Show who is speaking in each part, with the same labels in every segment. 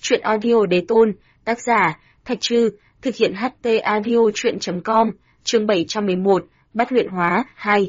Speaker 1: Truyện audio đế tôn, tác giả, Thạch Trư, thực hiện HT audio truyện.com, chương 711, bắt luyện hóa, 2.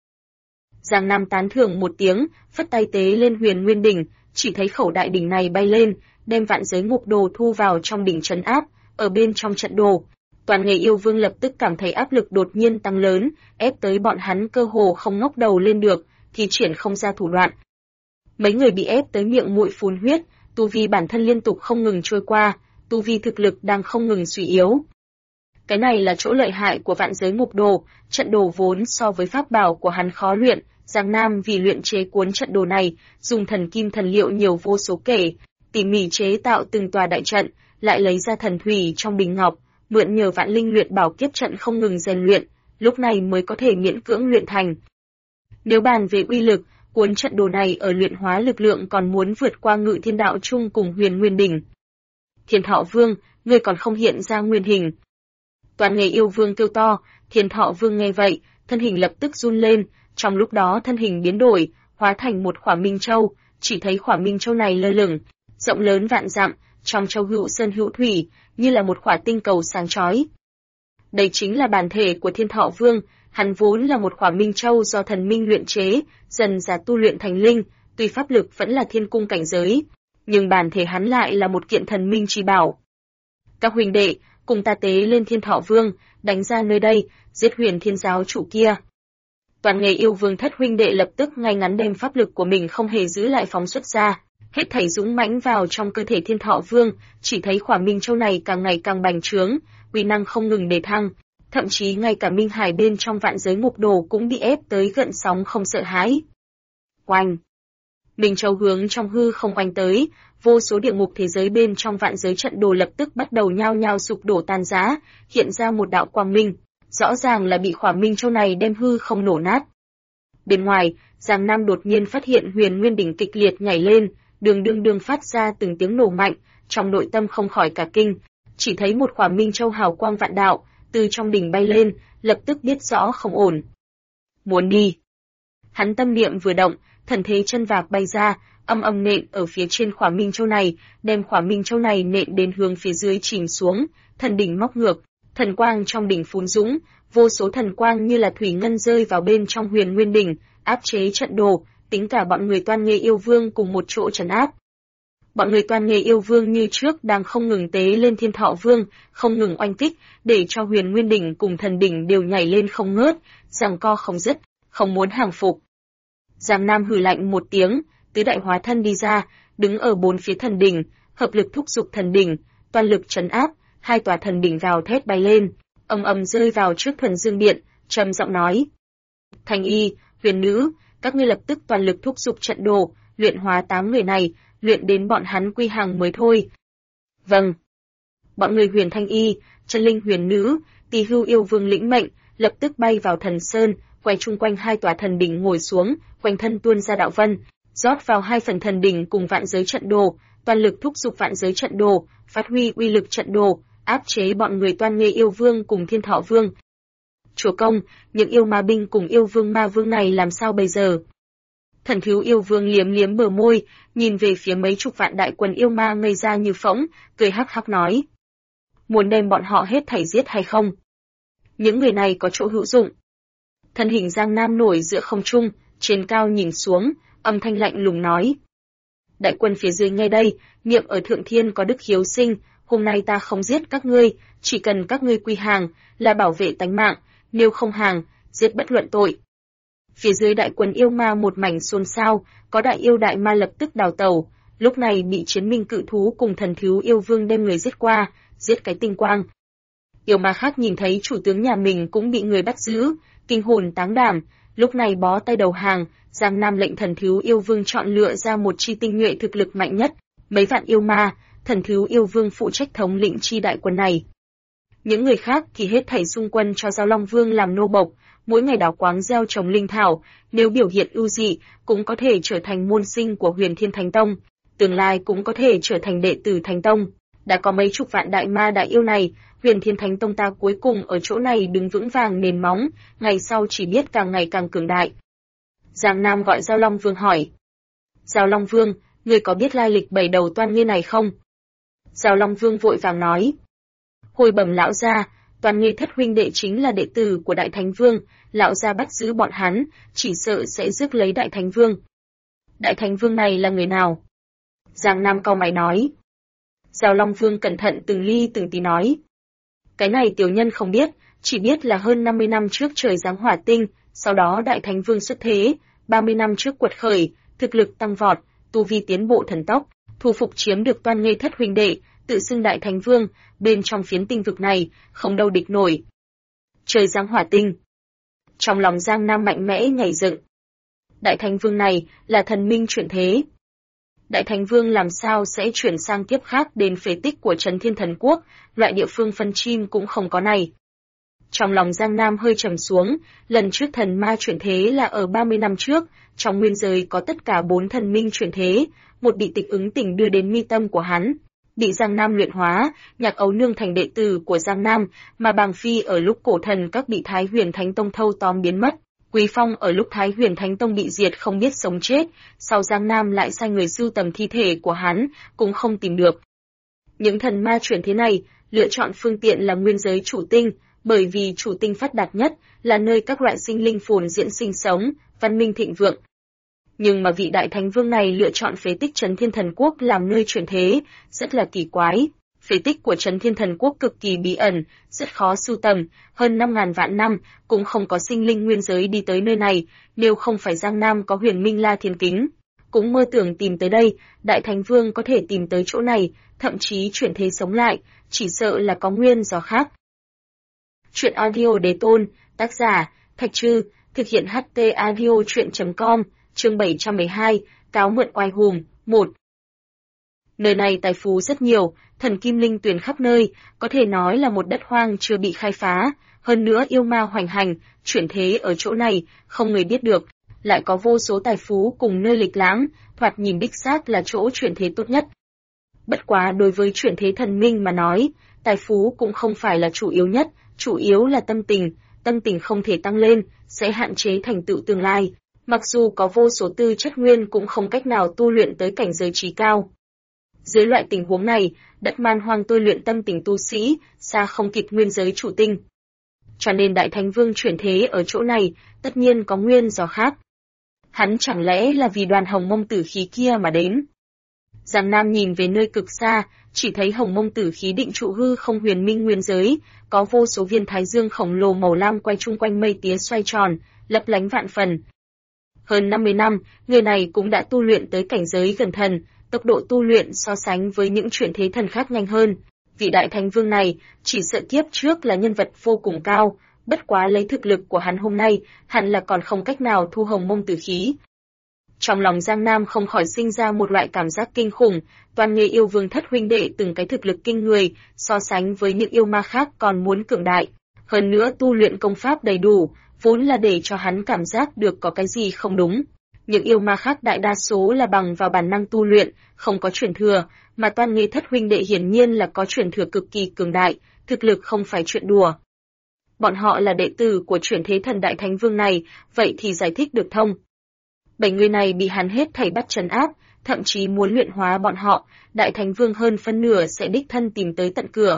Speaker 1: Giang Nam tán thưởng một tiếng, phất tay tế lên Huyền Nguyên đỉnh, chỉ thấy khẩu đại đỉnh này bay lên, đem vạn giới ngục đồ thu vào trong đỉnh trấn áp, ở bên trong trận đồ. Toàn nghề yêu vương lập tức cảm thấy áp lực đột nhiên tăng lớn, ép tới bọn hắn cơ hồ không ngóc đầu lên được, thì triển không ra thủ đoạn. Mấy người bị ép tới miệng mũi phun huyết, tu vi bản thân liên tục không ngừng trôi qua, tu vi thực lực đang không ngừng suy yếu. Cái này là chỗ lợi hại của vạn giới ngục đồ, trận đồ vốn so với pháp bảo của hắn khó luyện, Giang Nam vì luyện chế cuốn trận đồ này, dùng thần kim thần liệu nhiều vô số kể, tỉ mỉ chế tạo từng tòa đại trận, lại lấy ra thần thủy trong bình ngọc, mượn nhờ vạn linh luyện bảo kiếp trận không ngừng rèn luyện, lúc này mới có thể miễn cưỡng luyện thành. Nếu bàn về uy lực, cuốn trận đồ này ở luyện hóa lực lượng còn muốn vượt qua Ngự Thiên Đạo Chung cùng Huyền Nguyên đỉnh. Thiên Thọ Vương, ngươi còn không hiện ra nguyên hình. Toàn nghề yêu vương kêu to, Thiên Thọ Vương nghe vậy, thân hình lập tức run lên, trong lúc đó thân hình biến đổi, hóa thành một khỏa minh châu, chỉ thấy khỏa minh châu này lơ lửng, rộng lớn vạn dặm, trong châu hữu sơn hữu thủy, như là một khỏa tinh cầu sáng chói. Đây chính là bản thể của Thiên Thọ Vương, hắn vốn là một khỏa minh châu do thần minh luyện chế, dần dà tu luyện thành linh, tuy pháp lực vẫn là thiên cung cảnh giới, nhưng bản thể hắn lại là một kiện thần minh chi bảo. Các huynh đệ, cùng ta tế lên Thiên Thọ Vương, đánh ra nơi đây, giết Huyền Thiên giáo chủ kia. Toàn nghề yêu vương thất huynh đệ lập tức ngay ngắn đem pháp lực của mình không hề giữ lại phóng xuất ra, hết thảy dũng mãnh vào trong cơ thể Thiên Thọ Vương, chỉ thấy khỏa minh châu này càng ngày càng bành trướng, uy năng không ngừng đề thăng, thậm chí ngay cả minh hải bên trong vạn giới ngục đồ cũng bị ép tới gợn sóng không sợ hãi. Oanh! Minh châu hướng trong hư không oanh tới, vô số địa ngục thế giới bên trong vạn giới trận đồ lập tức bắt đầu nhao nhao sụp đổ tan rã, hiện ra một đạo quang minh, rõ ràng là bị khỏa minh châu này đem hư không nổ nát. Bên ngoài, Giang Nam đột nhiên phát hiện Huyền Nguyên đỉnh kịch liệt nhảy lên, đường phát ra từng tiếng nổ mạnh, trong nội tâm không khỏi cả kinh, chỉ thấy một khỏa minh châu hào quang vạn đạo từ trong đỉnh bay lên, lập tức biết rõ không ổn. Muốn đi. Hắn tâm niệm vừa động, thần thế chân vạc bay ra, âm âm nện ở phía trên khỏa minh châu này, đem khỏa minh châu này nện đến hướng phía dưới chìm xuống, thần đỉnh móc ngược, thần quang trong đỉnh phun dũng, vô số thần quang như là thủy ngân rơi vào bên trong Huyền Nguyên đỉnh, áp chế trận đồ, tính cả bọn người Toan Nghê yêu vương cùng một chỗ trấn áp. Bọn người Toan Nghê yêu vương như trước đang không ngừng tế lên Thiên Thọ Vương, không ngừng oanh kích, để cho Huyền Nguyên đỉnh cùng thần đỉnh đều nhảy lên không ngớt, giằng co không dứt, không muốn hàng phục. Giang Nam hừ lạnh một tiếng, tứ đại hóa thân đi ra, đứng ở bốn phía thần đỉnh, hợp lực thúc giục thần đỉnh, toàn lực trấn áp, hai tòa thần đỉnh gào thét bay lên, ầm ầm rơi vào trước Thuần Dương Điện, trầm giọng nói: Thanh Y, Huyền Nữ, các ngươi lập tức toàn lực thúc giục trận đồ, luyện hóa 8 người này, luyện đến bọn hắn quy hàng mới thôi. Vâng. Bọn người Huyền Thanh Y, Chân Linh Huyền Nữ, Tỳ Hưu yêu vương lĩnh mệnh, lập tức bay vào Thần Sơn, quay chung quanh hai tòa thần đỉnh ngồi xuống, quanh thân tuôn ra đạo vân, rót vào hai phần thần đỉnh cùng vạn giới trận đồ, toàn lực thúc giục vạn giới trận đồ, phát huy uy lực trận đồ, áp chế bọn người Toan Nghê yêu vương cùng Thiên Thọ Vương. Chúa công, những yêu ma binh cùng yêu vương ma vương này làm sao bây giờ? Thần thiếu yêu vương liếm liếm bờ môi, nhìn về phía mấy chục vạn đại quân yêu ma ngây ra như phỗng, cười hắc hắc nói: Muốn đem bọn họ hết thảy giết hay không? Những người này có chỗ hữu dụng. Thân hình Giang Nam nổi giữa không trung, trên cao nhìn xuống, âm thanh lạnh lùng nói: Đại quân phía dưới nghe đây, niệm ở thượng thiên có đức hiếu sinh, hôm nay ta không giết các ngươi, chỉ cần các ngươi quy hàng, là bảo vệ tánh mạng, nếu không hàng, giết bất luận tội. Phía dưới đại quân yêu ma một mảnh xôn xao, có đại yêu đại ma lập tức đào tẩu, lúc này bị chiến minh cự thú cùng thần thiếu yêu vương đem người giết qua, giết cái tinh quang. Yêu ma khác nhìn thấy chủ tướng nhà mình cũng bị người bắt giữ, kinh hồn táng đảm, lúc này bó tay đầu hàng, Giang Nam lệnh thần thiếu yêu vương chọn lựa ra một chi tinh nhuệ thực lực mạnh nhất, mấy vạn yêu ma, thần thiếu yêu vương phụ trách thống lĩnh chi đại quân này. Những người khác thì hết thảy xung quân cho Giao Long Vương làm nô bộc, mỗi ngày đào quáng gieo trồng linh thảo, nếu biểu hiện ưu dị, cũng có thể trở thành môn sinh của Huyền Thiên Thánh Tông, tương lai cũng có thể trở thành đệ tử Thánh Tông. Đã có mấy chục vạn đại ma đại yêu này, Huyền Thiên Thánh Tông ta cuối cùng ở chỗ này đứng vững vàng nền móng, ngày sau chỉ biết càng ngày càng cường đại. Giang Nam gọi Giao Long Vương hỏi: Giao Long Vương, ngươi có biết lai lịch 7 đầu Toan Nghê này không? Giao Long Vương vội vàng nói. Hồi bẩm lão gia, Toàn Nghê Thất huynh đệ chính là đệ tử của Đại Thánh Vương, lão gia bắt giữ bọn hắn, chỉ sợ sẽ rước lấy Đại Thánh Vương. Đại Thánh Vương này là người nào? Giang Nam cau mày nói. Giao Long Vương cẩn thận từng ly từng tí nói. Cái này tiểu nhân không biết, chỉ biết là hơn 50 năm trước trời giáng hỏa tinh, sau đó Đại Thánh Vương xuất thế, 30 năm trước quật khởi, thực lực tăng vọt, tu vi tiến bộ thần tốc, thu phục chiếm được Toan Nghê Thất huynh đệ, tự xưng Đại Thánh Vương, bên trong phiến tinh vực này, không đâu địch nổi. Trời giáng hỏa tinh. Trong lòng Giang Nam mạnh mẽ nhảy dựng. Đại Thánh Vương này là thần minh chuyển thế. Đại Thánh Vương làm sao sẽ chuyển sang kiếp khác đến phế tích của Trấn Thiên Thần Quốc, loại địa phương phân chim cũng không có này. Trong lòng Giang Nam hơi trầm xuống, lần trước thần ma chuyển thế là ở 30 năm trước, trong nguyên giới có tất cả 4 thần minh chuyển thế, một bị tịch ứng tình đưa đến mi tâm của hắn. Bị Giang Nam luyện hóa, Nhạc Ấu Nương thành đệ tử của Giang Nam, mà Bàng Phi ở lúc cổ thần các bị Thái Huyền Thánh Tông thâu tóm biến mất. Quý Phong ở lúc Thái Huyền Thánh Tông bị diệt không biết sống chết, sau Giang Nam lại sai người sưu tầm thi thể của hắn, cũng không tìm được. Những thần ma chuyển thế này, lựa chọn phương tiện là nguyên giới chủ tinh, bởi vì chủ tinh phát đạt nhất, là nơi các loại sinh linh phồn diễn sinh sống, văn minh thịnh vượng. Nhưng mà vị Đại Thánh Vương này lựa chọn phế tích Trấn Thiên Thần Quốc làm nơi chuyển thế, rất là kỳ quái. Phế tích của Trấn Thiên Thần Quốc cực kỳ bí ẩn, rất khó sưu tầm, hơn 5.000 vạn năm, cũng không có sinh linh nguyên giới đi tới nơi này, nếu không phải Giang Nam có Huyền Minh La Thiên Kính. Cũng mơ tưởng tìm tới đây, Đại Thánh Vương có thể tìm tới chỗ này, thậm chí chuyển thế sống lại, chỉ sợ là có nguyên do khác. Chuyện audio đề tôn, tác giả, Thạch Trư, thực hiện HT audio chuyện.com, chương 712, cáo mượn oai hùng, 1. Nơi này tài phú rất nhiều, thần kim linh tuyền khắp nơi, có thể nói là một đất hoang chưa bị khai phá, hơn nữa yêu ma hoành hành, chuyển thế ở chỗ này, không người biết được, lại có vô số tài phú cùng nơi lịch lãm, thoạt nhìn đích xác là chỗ chuyển thế tốt nhất. Bất quá đối với chuyển thế thần minh mà nói, tài phú cũng không phải là chủ yếu nhất, chủ yếu là tâm tình không thể tăng lên, sẽ hạn chế thành tựu tương lai. Mặc dù có vô số tư chất nguyên cũng không cách nào tu luyện tới cảnh giới trí cao. Dưới loại tình huống này, đất man hoang tôi luyện tâm tình tu sĩ, xa không kịp nguyên giới chủ tinh. Cho nên Đại Thánh Vương chuyển thế ở chỗ này, tất nhiên có nguyên do khác. Hắn chẳng lẽ là vì đoàn hồng mông tử khí kia mà đến? Giang Nam nhìn về nơi cực xa, chỉ thấy hồng mông tử khí định trụ hư không huyền minh nguyên giới, có vô số viên thái dương khổng lồ màu lam quay chung quanh mây tía xoay tròn, lấp lánh vạn phần. Hơn 50 năm, người này cũng đã tu luyện tới cảnh giới gần thần, tốc độ tu luyện so sánh với những chuyển thế thần khác nhanh hơn. Vị Đại Thánh Vương này, chỉ sợ kiếp trước là nhân vật vô cùng cao, bất quá lấy thực lực của hắn hôm nay, hẳn là còn không cách nào thu hồng mông tử khí. Trong lòng Giang Nam không khỏi sinh ra một loại cảm giác kinh khủng, Toan Nghê yêu vương thất huynh đệ từng cái thực lực kinh người, so sánh với những yêu ma khác còn muốn cường đại. Hơn nữa tu luyện công pháp đầy đủ, vốn là để cho hắn cảm giác được có cái gì không đúng. Những yêu ma khác đại đa số là bằng vào bản năng tu luyện, không có truyền thừa, mà Toan Nghê thất huynh đệ hiển nhiên là có truyền thừa cực kỳ cường đại, thực lực không phải chuyện đùa. Bọn họ là đệ tử của chuyển thế thần Đại Thánh Vương này, vậy thì giải thích được thông. 7 người này bị hắn hết thảy bắt trấn áp, thậm chí muốn luyện hóa bọn họ, Đại Thánh Vương hơn phân nửa sẽ đích thân tìm tới tận cửa.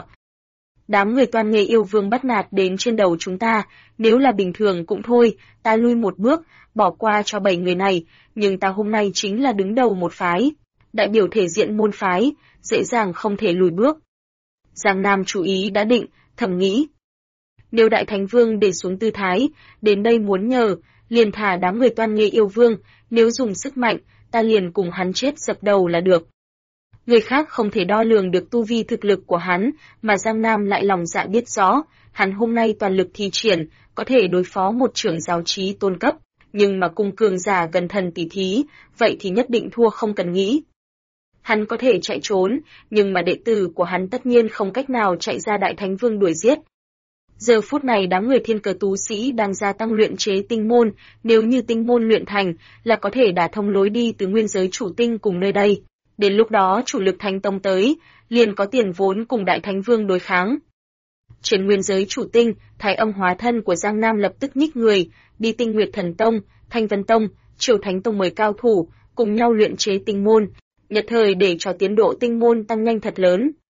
Speaker 1: Đám người Toan Nghê yêu vương bắt nạt đến trên đầu chúng ta, nếu là bình thường cũng thôi, ta lui một bước, bỏ qua cho 7 người này, nhưng ta hôm nay chính là đứng đầu một phái, đại biểu thể diện môn phái, dễ dàng không thể lùi bước. Giang Nam chú ý đã định, thầm nghĩ. Nếu Đại Thánh Vương để xuống tư thái, đến đây muốn nhờ, liền thả đám người Toan Nghê yêu vương, nếu dùng sức mạnh, ta liền cùng hắn chết dập đầu là được. Người khác không thể đo lường được tu vi thực lực của hắn, mà Giang Nam lại lòng dạ biết rõ, hắn hôm nay toàn lực thi triển, có thể đối phó một trưởng giáo trí tôn cấp, nhưng mà cùng cường giả gần thần tỷ thí, vậy thì nhất định thua không cần nghĩ. Hắn có thể chạy trốn, nhưng mà đệ tử của hắn tất nhiên không cách nào chạy ra Đại Thánh Vương đuổi giết. Giờ phút này đám người thiên cờ tú sĩ đang gia tăng luyện chế tinh môn, nếu như tinh môn luyện thành, là có thể đả thông lối đi từ nguyên giới chủ tinh cùng nơi đây. Đến lúc đó chủ lực Thánh Tông tới, liền có tiền vốn cùng Đại Thánh Vương đối kháng. Trên nguyên giới chủ tinh, Thái Âm hóa thân của Giang Nam lập tức nhích người, đi Tinh Nguyệt Thần Tông, Thanh Vân Tông, Triều Thánh Tông mời cao thủ, cùng nhau luyện chế tinh môn, nhất thời để cho tiến độ tinh môn tăng nhanh thật lớn.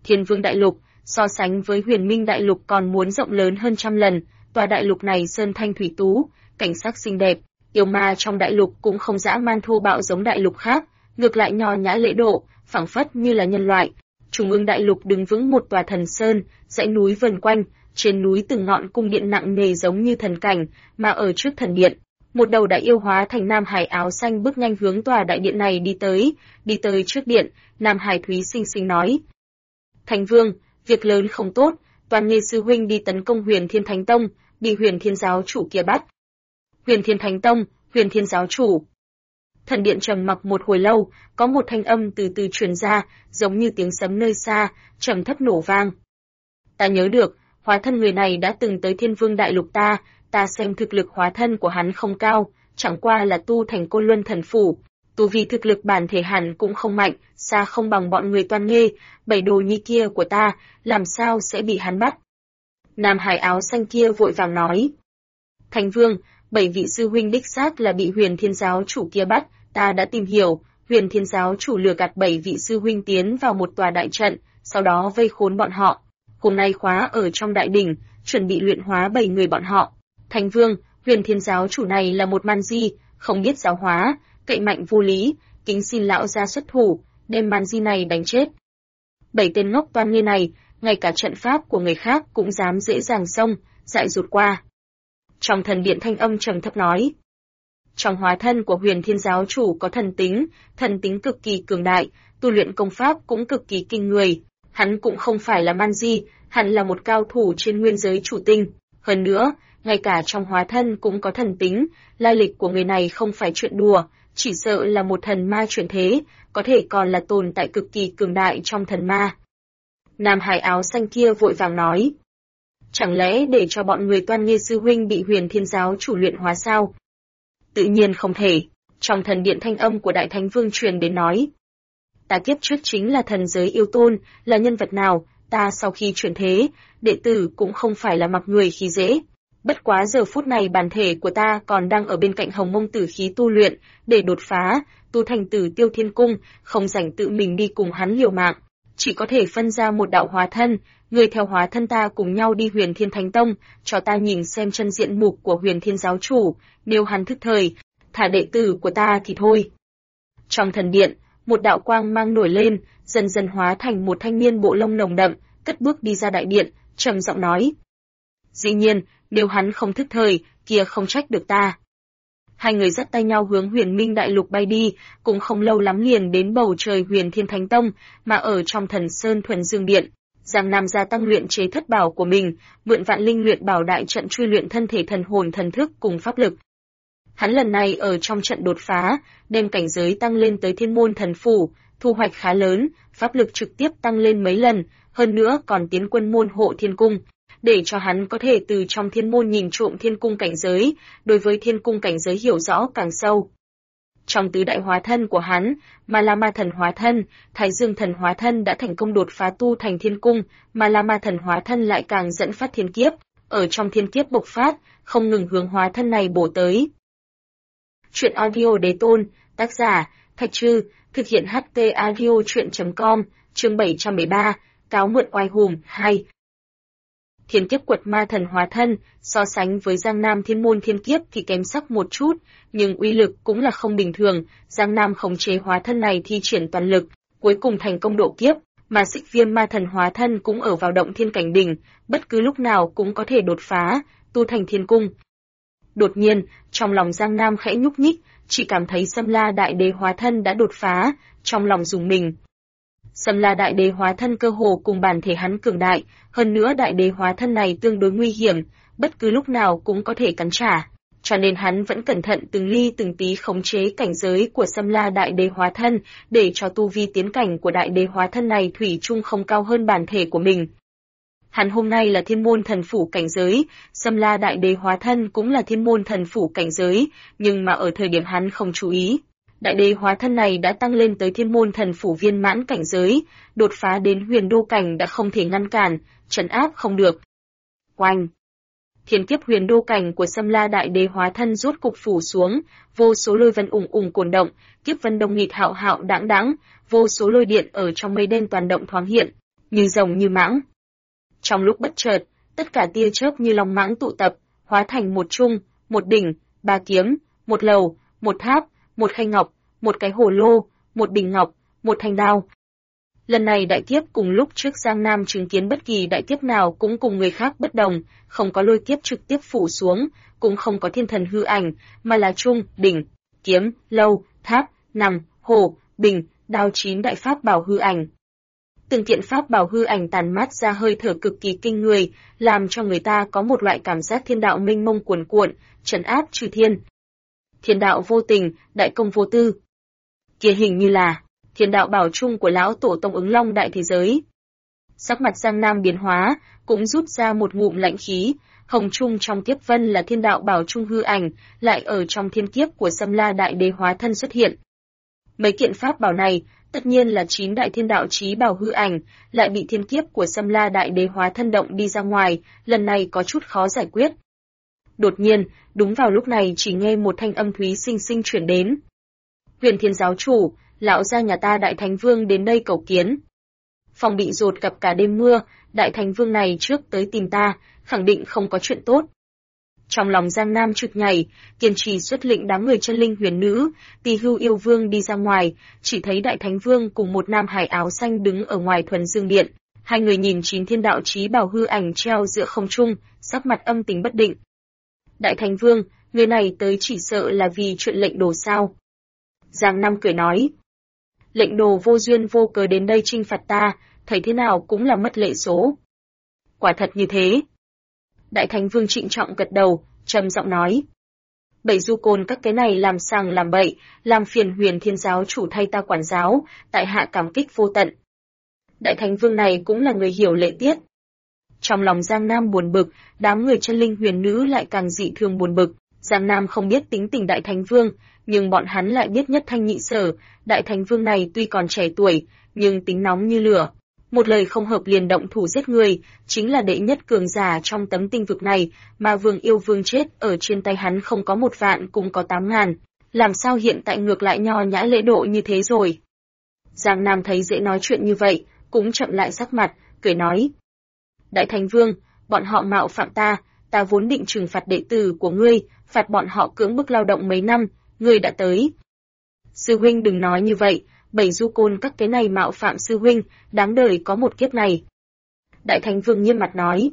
Speaker 1: Thiên Vương Đại Lục, so sánh với Huyền Minh Đại Lục còn muốn rộng lớn hơn trăm lần, tòa đại lục này sơn thanh thủy tú, cảnh sắc xinh đẹp, yêu ma trong đại lục cũng không dã man thô bạo giống đại lục khác, ngược lại nho nhã lễ độ, phảng phất như là nhân loại. Trung ương đại lục đứng vững một tòa thần sơn, dãy núi vần quanh, trên núi từng ngọn cung điện nặng nề giống như thần cảnh, mà ở trước thần điện, một đầu đại yêu hóa thành nam hải áo xanh bước nhanh hướng tòa đại điện này đi tới trước điện, nam hải Thúy xinh xinh nói: "Thánh Vương, việc lớn không tốt, Toàn Nghê sư huynh đi tấn công Huyền Thiên Thánh Tông, bị Huyền Thiên giáo chủ kia bắt." Huyền Thiên Thánh Tông, Huyền Thiên giáo chủ. Thần điện trầm mặc một hồi lâu, có một thanh âm từ từ truyền ra, giống như tiếng sấm nơi xa, trầm thấp nổ vang. "Ta nhớ được, hóa thân người này đã từng tới Thiên Vương Đại Lục ta xem thực lực hóa thân của hắn không cao, chẳng qua là tu thành Côn Luân Thần Phủ, tu vì thực lực bản thể hẳn cũng không mạnh, xa không bằng bọn người Toàn Nghê, bảy đồ nhi kia của ta, làm sao sẽ bị hắn bắt?" Nam hải áo xanh kia vội vàng nói: "Thánh Vương, 7 vị sư huynh đích xác là bị Huyền Thiên giáo chủ kia bắt, ta đã tìm hiểu, Huyền Thiên giáo chủ lừa gạt 7 vị sư huynh tiến vào một tòa đại trận, sau đó vây khốn bọn họ. Hôm nay khóa ở trong đại đỉnh, chuẩn bị luyện hóa 7 người bọn họ. Thánh Vương, Huyền Thiên giáo chủ này là một man di, không biết giáo hóa, cậy mạnh vô lý, kính xin lão gia xuất thủ, đem man di này đánh chết." 7 tên ngốc Toàn Nghê này, ngay cả trận pháp của người khác cũng dám dễ dàng xông, dại rụt qua. Trong thần điện thanh âm trầm thấp nói: "Trong hóa thân của Huyền Thiên giáo chủ có thần tính cực kỳ cường đại, tu luyện công pháp cũng cực kỳ kinh người. Hắn cũng không phải là man di, hắn là một cao thủ trên nguyên giới chủ tinh. Hơn nữa, ngay cả trong hóa thân cũng có thần tính, lai lịch của người này không phải chuyện đùa, chỉ sợ là một thần ma chuyển thế, có thể còn là tồn tại cực kỳ cường đại trong thần ma." Nam hải áo xanh kia vội vàng nói: "Chẳng lẽ để cho bọn người Toan Nghê sư huynh bị Huyền Thiên giáo chủ luyện hóa sao?" "Tự nhiên không thể." Trong thần điện thanh âm của Đại Thánh Vương truyền đến nói: "Ta kiếp trước chính là thần giới yêu tôn, là nhân vật nào, ta sau khi chuyển thế, đệ tử cũng không phải là mặc người khi dễ. Bất quá giờ phút này bản thể của ta còn đang ở bên cạnh Hồng Mông Tử khí tu luyện, để đột phá, tu thành Tử Tiêu Thiên Cung, không rảnh tự mình đi cùng hắn liều mạng. Chỉ có thể phân ra một đạo hóa thân, người theo hóa thân ta cùng nhau đi Huyền Thiên Thánh Tông, cho ta nhìn xem chân diện mục của Huyền Thiên giáo chủ, nếu hắn thức thời, thả đệ tử của ta thì thôi." Trong thần điện, một đạo quang mang nổi lên, dần dần hóa thành một thanh niên bộ lông nồng đậm, cất bước đi ra đại điện, trầm giọng nói: "Dĩ nhiên, nếu hắn không thức thời, kia không trách được ta." Hai người dắt tay nhau hướng Huyền Minh Đại Lục bay đi, cũng không lâu lắm liền đến bầu trời Huyền Thiên Thánh Tông, mà ở trong Thần Sơn Thuần Dương Điện, Giang Nam gia tăng luyện chế thất bảo của mình, mượn Vạn Linh luyện bảo đại trận truy luyện thân thể thần hồn thần thức cùng pháp lực. Hắn lần này ở trong trận đột phá, đem cảnh giới tăng lên tới Thiên Môn Thần Phủ, thu hoạch khá lớn, pháp lực trực tiếp tăng lên mấy lần, hơn nữa còn tiến quân môn hộ Thiên Cung, để cho hắn có thể từ trong thiên môn nhìn trộm Thiên Cung cảnh giới, đối với Thiên Cung cảnh giới hiểu rõ càng sâu. Trong tứ đại hóa thân của hắn, Ma La Ma thần hóa thân, Thái Dương thần hóa thân đã thành công đột phá tu thành Thiên Cung, Ma La Ma thần hóa thân lại càng dẫn phát thiên kiếp, ở trong thiên kiếp bộc phát, không ngừng hướng hóa thân này bổ tới. Truyện audio Đế Tôn, tác giả Thạch Trư, thực hiện HT audio truyện.com, chương 713, cáo mượn oai hùng 2. Thiên kiếp quật ma thần hóa thân, so sánh với Giang Nam thiên môn thiên kiếp thì kém sắc một chút, nhưng uy lực cũng là không bình thường. Giang Nam khống chế hóa thân này thi triển toàn lực, cuối cùng thành công độ kiếp, mà Xích Viêm ma thần hóa thân cũng ở vào động thiên cảnh đỉnh, bất cứ lúc nào cũng có thể đột phá, tu thành Thiên Cung. Đột nhiên, trong lòng Giang Nam khẽ nhúc nhích, chỉ cảm thấy Sâm La Đại Đế hóa thân đã đột phá, trong lòng rùng mình. Sâm La Đại Đế hóa thân cơ hồ cùng bản thể hắn cường đại, hơn nữa Đại Đế hóa thân này tương đối nguy hiểm, bất cứ lúc nào cũng có thể cắn trả, cho nên hắn vẫn cẩn thận từng ly từng tí khống chế cảnh giới của Sâm La Đại Đế hóa thân, để cho tu vi tiến cảnh của Đại Đế hóa thân này thủy chung không cao hơn bản thể của mình. Hắn hôm nay là Thiên Môn Thần Phủ cảnh giới, Sâm La Đại Đế hóa thân cũng là Thiên Môn Thần Phủ cảnh giới, nhưng mà ở thời điểm hắn không chú ý, Đại Đế hóa thân này đã tăng lên tới Thiên Môn Thần Phủ viên mãn cảnh giới, đột phá đến Huyền Đô cảnh đã không thể ngăn cản, trấn áp không được. Oanh! Thiên kiếp Huyền Đô cảnh của Sâm La Đại Đế hóa thân rốt cục phủ xuống, vô số lôi vân ùng ùng cuồn động, kiếp vân đông nghịt hạo hạo đãng đãng, vô số lôi điện ở trong mây đen toàn động thoáng hiện. như rồng như mãng. Trong lúc bất chợt, tất cả tia chớp như long mãng tụ tập, hóa thành một trung, một đỉnh, ba kiếm, một lầu, một tháp, một khay ngọc, một cái hồ lô, một bình ngọc, một thanh đao. Lần này đại kiếp cùng lúc trước Giang Nam chứng kiến bất kỳ đại kiếp nào cũng cùng người khác bất đồng, không có lôi kiếp trực tiếp phủ xuống, cũng không có thiên thần hư ảnh, mà là trung, đỉnh, kiếm, lâu, tháp, nằm, hồ, bình, đao 9 đại pháp bảo hư ảnh. Từng kiện pháp bảo hư ảnh tàn mát ra hơi thở cực kỳ kinh người, làm cho người ta có một loại cảm giác thiên đạo mênh mông cuồn cuộn, trấn áp trừ thiên. Thiên đạo vô tình, đại công vô tư. Kia hình như là thiên đạo bảo chung của lão tổ tông Ứng Long đại thế giới. Sắc mặt Giang Nam biến hóa, cũng rút ra một ngụm lạnh khí, hồng trung trong kiếp vân là thiên đạo bảo chung hư ảnh, lại ở trong thiên kiếp của Sâm La đại đế hóa thân xuất hiện. Mấy kiện pháp bảo này, tất nhiên là 9 đại thiên đạo chí bảo hư ảnh, lại bị thiên kiếp của Sâm La đại đế hóa thân động đi ra ngoài, lần này có chút khó giải quyết. Đột nhiên, đúng vào lúc này chỉ nghe một thanh âm thúy xinh xinh chuyển đến. Huyền Thiên giáo chủ, lão gia nhà ta Đại Thánh Vương đến đây cầu kiến. Phòng bị dột cặp cả đêm mưa, Đại Thánh Vương này trước tới tìm ta, khẳng định không có chuyện tốt. Trong lòng Giang Nam trực nhảy, kiên trì xuất lệnh đám người chân linh huyền nữ, Tỳ Hưu yêu vương đi ra ngoài, chỉ thấy Đại Thánh Vương cùng một nam hải áo xanh đứng ở ngoài thuần dương điện. Hai người nhìn 9 thiên đạo chí bảo hư ảnh treo giữa không trung, sắc mặt âm tình bất định. Đại Thánh Vương, người này tới chỉ sợ là vì chuyện lệnh đồ sao? Giang Nam cười nói. Lệnh đồ vô duyên vô cớ đến đây trinh phạt ta, thấy thế nào cũng là mất lệ số. Quả thật như thế. Đại Thánh Vương trịnh trọng gật đầu, trầm giọng nói. Bảy du côn các cái này làm sàng làm bậy, làm phiền Huyền Thiên giáo chủ thay ta quản giáo, tại hạ cảm kích vô tận. Đại Thánh Vương này cũng là người hiểu lễ tiết. Trong lòng Giang Nam buồn bực, đám người chân linh huyền nữ lại càng dị thường buồn bực. Giang Nam không biết tính tình Đại Thánh Vương, nhưng bọn hắn lại biết nhất thanh nhị sở. Đại Thánh Vương này tuy còn trẻ tuổi, nhưng tính nóng như lửa. Một lời không hợp liền động thủ giết người, chính là đệ nhất cường giả trong tấm tinh vực này, mà Vương yêu vương chết ở trên tay hắn không có 1 vạn cũng có 8.000. Làm sao hiện tại ngược lại nho nhã lễ độ như thế rồi? Giang Nam thấy dễ nói chuyện như vậy, cũng chậm lại sắc mặt, cười nói. Đại Thánh Vương, bọn họ mạo phạm ta vốn định trừng phạt đệ tử của ngươi, phạt bọn họ cưỡng bức lao động mấy năm, ngươi đã tới. Sư huynh đừng nói như vậy, 7 du côn các cái này mạo phạm sư huynh, đáng đời có một kiếp này. Đại Thánh Vương nghiêm mặt nói.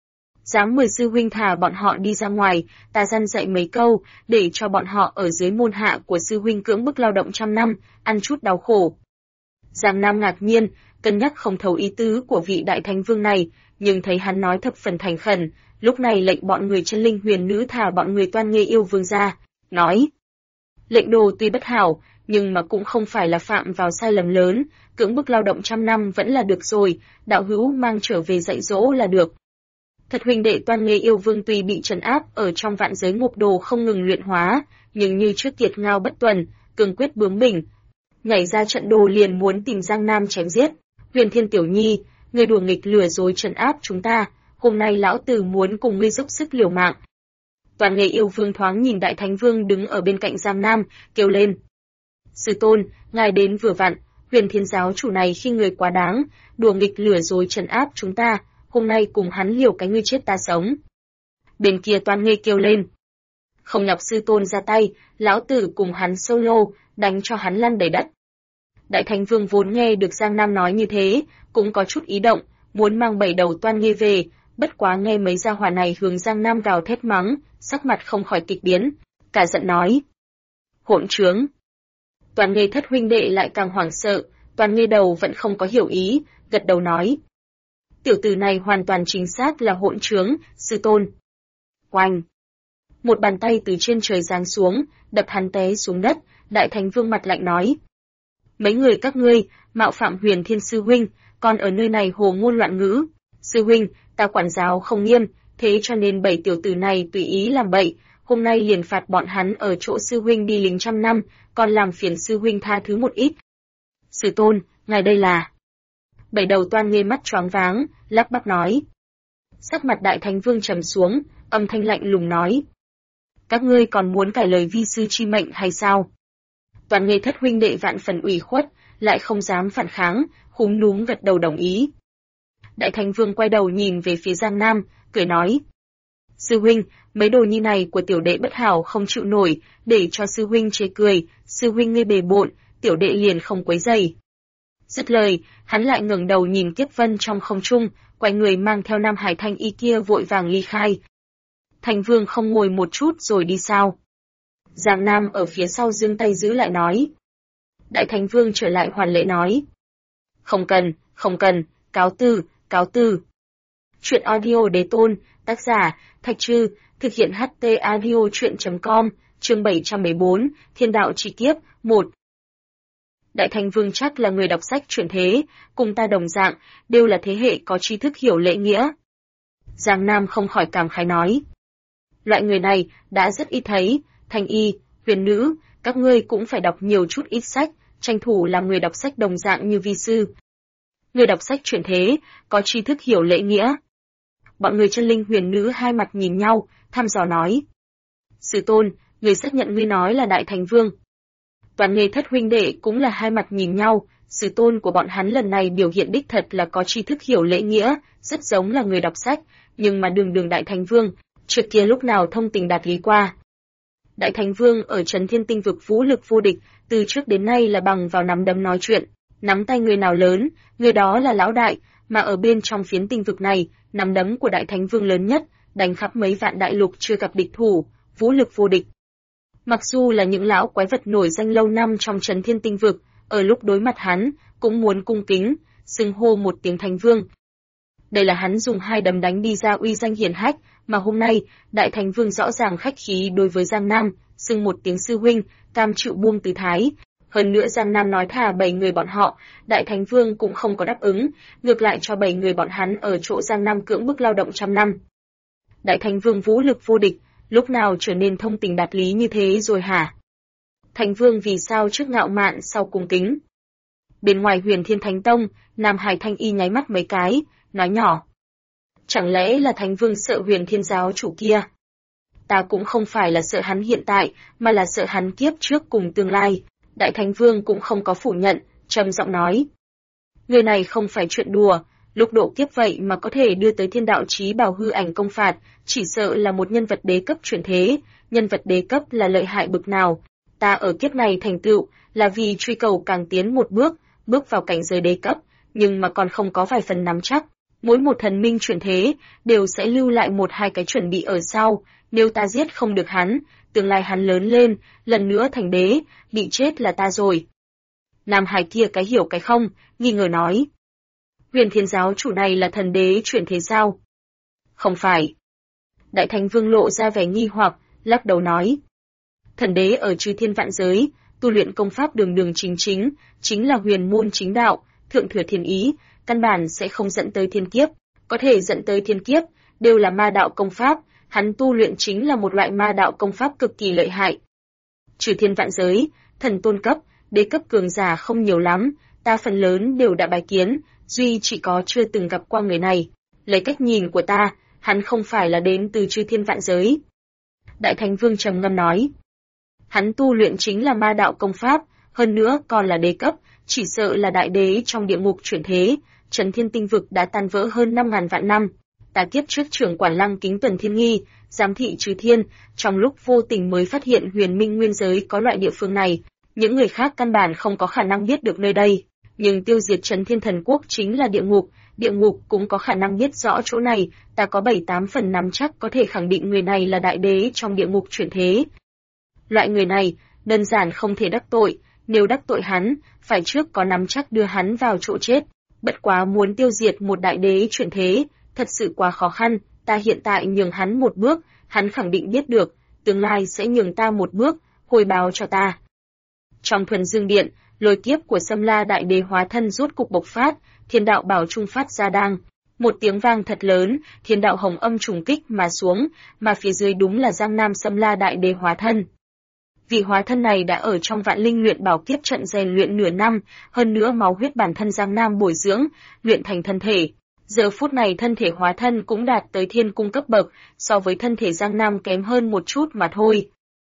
Speaker 1: Dám 10 sư huynh thả bọn họ đi ra ngoài, ta dăn dạy mấy câu, để cho bọn họ ở dưới môn hạ của sư huynh cưỡng bức lao động 100 năm, ăn chút đau khổ. Giang Nam ngạc nhiên, cân nhắc không thấu ý tứ của vị Đại Thánh Vương này, nhưng thấy hắn nói thập phần thành khẩn, lúc này lệnh bọn người chân linh huyền nữ thả bọn người Toan Nghê yêu vương ra, nói. Lệnh đồ tuy bất hảo, nhưng mà cũng không phải là phạm vào sai lầm lớn, cưỡng bức lao động 100 năm vẫn là được rồi, đạo hữu mang trở về dạy dỗ là được. Thật huynh đệ Toan Nghê yêu vương tuy bị trấn áp ở trong vạn giới ngục đồ không ngừng luyện hóa, nhưng như trước kiệt ngao bất tuần, cường quyết bướng bỉnh, nhảy ra trận đồ liền muốn tìm Giang Nam chém giết. Huyền Thiên tiểu nhi, ngươi đùa nghịch lừa dối trấn áp chúng ta, hôm nay lão tử muốn cùng ngươi dốc sức liều mạng. Toan Nghê yêu vương thoáng nhìn Đại Thánh Vương đứng ở bên cạnh Giang Nam, kêu lên. Sư tôn, ngài đến vừa vặn, Huyền Thiên giáo chủ này khi người quá đáng, đùa nghịch lừa dối trấn áp chúng ta, hôm nay cùng hắn liều cái ngươi chết ta sống. Bên kia Toan Nghê kêu lên. Không nhọc sư tôn ra tay, lão tử cùng hắn solo, đánh cho hắn lăn đầy đất. Đại Thánh Vương vốn nghe được Giang Nam nói như thế, cũng có chút ý động, muốn mang 7 đầu Toan Nghê về, bất quá nghe mấy gia hỏa này hướng Giang Nam gào thét mắng, sắc mặt không khỏi kịch biến, cả giận nói. Hỗn trướng! Toan Nghê thất huynh đệ lại càng hoảng sợ, Toan Nghê đầu vẫn không có hiểu ý, gật đầu nói. Tiểu tử này hoàn toàn chính xác là hỗn trướng, sư tôn. Oanh! Một bàn tay từ trên trời giáng xuống, đập hắn té xuống đất, Đại Thánh Vương mặt lạnh nói. Mấy người các ngươi, mạo phạm Huyền Thiên sư huynh, còn ở nơi này hồ ngôn loạn ngữ. Sư huynh, ta quản giáo không nghiêm, thế cho nên 7 tiểu tử này tùy ý làm bậy, hôm nay liền phạt bọn hắn ở chỗ sư huynh đi lính 100 năm, còn làm phiền sư huynh tha thứ một ít. Sư tôn, ngài đây là... 7 đầu Toan Nghê mắt choáng váng, lắp bắp nói. Sắc mặt Đại Thánh Vương trầm xuống, âm thanh lạnh lùng nói. Các ngươi còn muốn cải lời vi sư chi mệnh hay sao? Toan Nghê thất huynh đệ vạn phần ủy khuất, lại không dám phản kháng, khúm núm gật đầu đồng ý. Đại Thánh Vương quay đầu nhìn về phía Giang Nam, cười nói: Sư huynh, mấy đồ nhi này của tiểu đệ bất hảo không chịu nổi, để cho sư huynh chế cười, sư huynh ngươi bề bộn, tiểu đệ liền không quấy rầy. Dứt lời, hắn lại ngẩng đầu nhìn Kiếp Vân trong không trung, quay người mang theo Nam Hải Thanh Y kia vội vàng ly khai. Thành Vương không ngồi một chút rồi đi sao? Giang Nam ở phía sau giương tay giữ lại nói. Đại Thánh Vương trở lại hoàn lễ nói: Không cần, cáo từ. Chuyện audio đế tôn, tác giả, Thạch Trư, thực hiện HT audio chuyện.com, chương 714, Thiên đạo chi kiếp, 1. Đại Thánh Vương chắc là người đọc sách chuyển thế, cùng ta đồng dạng, đều là thế hệ có tri thức hiểu lễ nghĩa. Giang Nam không khỏi cảm khái nói. Loại người này, đã rất ít thấy, Thanh Y, Huyền Nữ, các ngươi cũng phải đọc nhiều chút ít sách, tranh thủ làm người đọc sách đồng dạng như vi sư. Người đọc sách chuyển thế, có tri thức hiểu lễ nghĩa. Bọn người Chân Linh Huyền Nữ hai mặt nhìn nhau, thăm dò nói. Sư tôn, người xác nhận ngươi nói là Đại Thánh Vương. Toàn Nghê Thất huynh đệ cũng là hai mặt nhìn nhau, sư tôn của bọn hắn lần này biểu hiện đích thật là có tri thức hiểu lễ nghĩa, rất giống là người đọc sách, nhưng mà đường Đại Thánh Vương, trước kia lúc nào thông tình đạt lý qua. Đại Thánh Vương ở Trấn Thiên Tinh vực vũ lực vô địch, từ trước đến nay là bằng vào nắm đấm nói chuyện, nắm tay người nào lớn, người đó là lão đại, mà ở bên trong phiến tinh vực này, nắm đấm của Đại Thánh Vương lớn nhất, đánh khắp mấy vạn đại lục chưa gặp địch thủ, vũ lực vô địch. Mặc dù là những lão quái vật nổi danh lâu năm trong Trấn Thiên Tinh vực, ở lúc đối mặt hắn, cũng muốn cung kính, xưng hô một tiếng Thánh Vương. Đây là hắn dùng hai đấm đánh đi ra uy danh hiển hách, mà hôm nay, Đại Thánh Vương rõ ràng khách khí đối với Giang Nam, xưng một tiếng sư huynh, cam chịu buông tư thái. Hơn nữa Giang Nam nói thả 7 người bọn họ, Đại Thánh Vương cũng không có đáp ứng, ngược lại cho 7 người bọn hắn ở chỗ Giang Nam cưỡng bức lao động trăm năm. Đại Thánh Vương vũ lực vô địch, lúc nào trở nên thông tình đạt lý như thế rồi hả? Thánh Vương vì sao trước ngạo mạn sau cung kính? Bên ngoài Huyền Thiên Thánh Tông, Nam Hải Thanh Y nháy mắt mấy cái, nói nhỏ. Chẳng lẽ là Thánh Vương sợ Huyền Thiên giáo chủ kia? Ta cũng không phải là sợ hắn hiện tại, mà là sợ hắn kiếp trước cùng tương lai. Đại Thánh Vương cũng không có phủ nhận, trầm giọng nói. Người này không phải chuyện đùa, lúc độ kiếp vậy mà có thể đưa tới Thiên đạo chí bảo hư ảnh công phạt, chỉ sợ là một nhân vật đế cấp chuyển thế, nhân vật đế cấp là lợi hại bực nào. Ta ở kiếp này thành tựu, là vì truy cầu càng tiến một bước vào cảnh giới đế cấp, nhưng mà còn không có vài phần nắm chắc. Mỗi một thần minh chuyển thế, đều sẽ lưu lại một hai cái chuẩn bị ở sau, nếu ta giết không được hắn, tương lai hắn lớn lên, lần nữa thành đế, bị chết là ta rồi. Nam Hải kia cái hiểu cái không, nghi ngờ nói. Huyền Thiên giáo chủ này là thần đế chuyển thế sao? Không phải. Đại Thánh Vương lộ ra vẻ nghi hoặc, lắc đầu nói. Thần đế ở chư thiên vạn giới, tu luyện công pháp đường chính là huyền môn chính đạo, thượng thừa thiên ý, căn bản sẽ không dẫn tới thiên kiếp, có thể dẫn tới thiên kiếp, đều là ma đạo công pháp, hắn tu luyện chính là một loại ma đạo công pháp cực kỳ lợi hại. Trừ thiên vạn giới, thần tôn cấp, đế cấp cường giả không nhiều lắm, ta phần lớn đều đã bái kiến, duy chỉ có chưa từng gặp qua người này. Lấy cách nhìn của ta, hắn không phải là đến từ chư thiên vạn giới. Đại Thánh Vương trầm ngâm nói. Hắn tu luyện chính là ma đạo công pháp, hơn nữa còn là đế cấp, chỉ sợ là đại đế trong địa ngục chuyển thế, Trấn Thiên Tinh vực đã tan vỡ hơn 5.000 vạn năm. Ta kiếp trước trưởng quản Lăng Kính Tuần Thiên Nghi, giám thị trừ thiên, trong lúc vô tình mới phát hiện huyền minh nguyên giới có loại địa phương này, những người khác căn bản không có khả năng biết được nơi đây. Nhưng tiêu diệt Trấn Thiên Thần Quốc chính là địa ngục cũng có khả năng biết rõ chỗ này, ta có 7-8 phần nắm chắc có thể khẳng định người này là đại đế trong địa ngục chuyển thế. Loại người này, đơn giản không thể đắc tội, nếu đắc tội hắn, phải trước có nắm chắc đưa hắn vào chỗ chết. Bất quá muốn tiêu diệt một đại đế chuyển thế, thật sự quá khó khăn, ta hiện tại nhường hắn một bước, hắn khẳng định biết được, tương lai sẽ nhường ta một bước, hồi báo cho ta. Trong thuần dương điện, lôi kiếp của Sâm La đại đế hóa thân rốt cục bộc phát, thiên đạo bảo trung phát ra đang. Một tiếng vang thật lớn, thiên đạo hồng âm trùng kích mà xuống, mà phía dưới đúng là Giang Nam Sâm La đại đế hóa thân. Vị hóa thân này đã ở trong vạn linh luyện bảo kiếp trận rèn luyện nửa năm, hơn nữa máu huyết bản thân Giang Nam bồi dưỡng, luyện thành thân thể. Giờ phút này thân thể hóa thân cũng đạt tới thiên cung cấp bậc, so với thân thể Giang Nam kém hơn một chút mà thôi.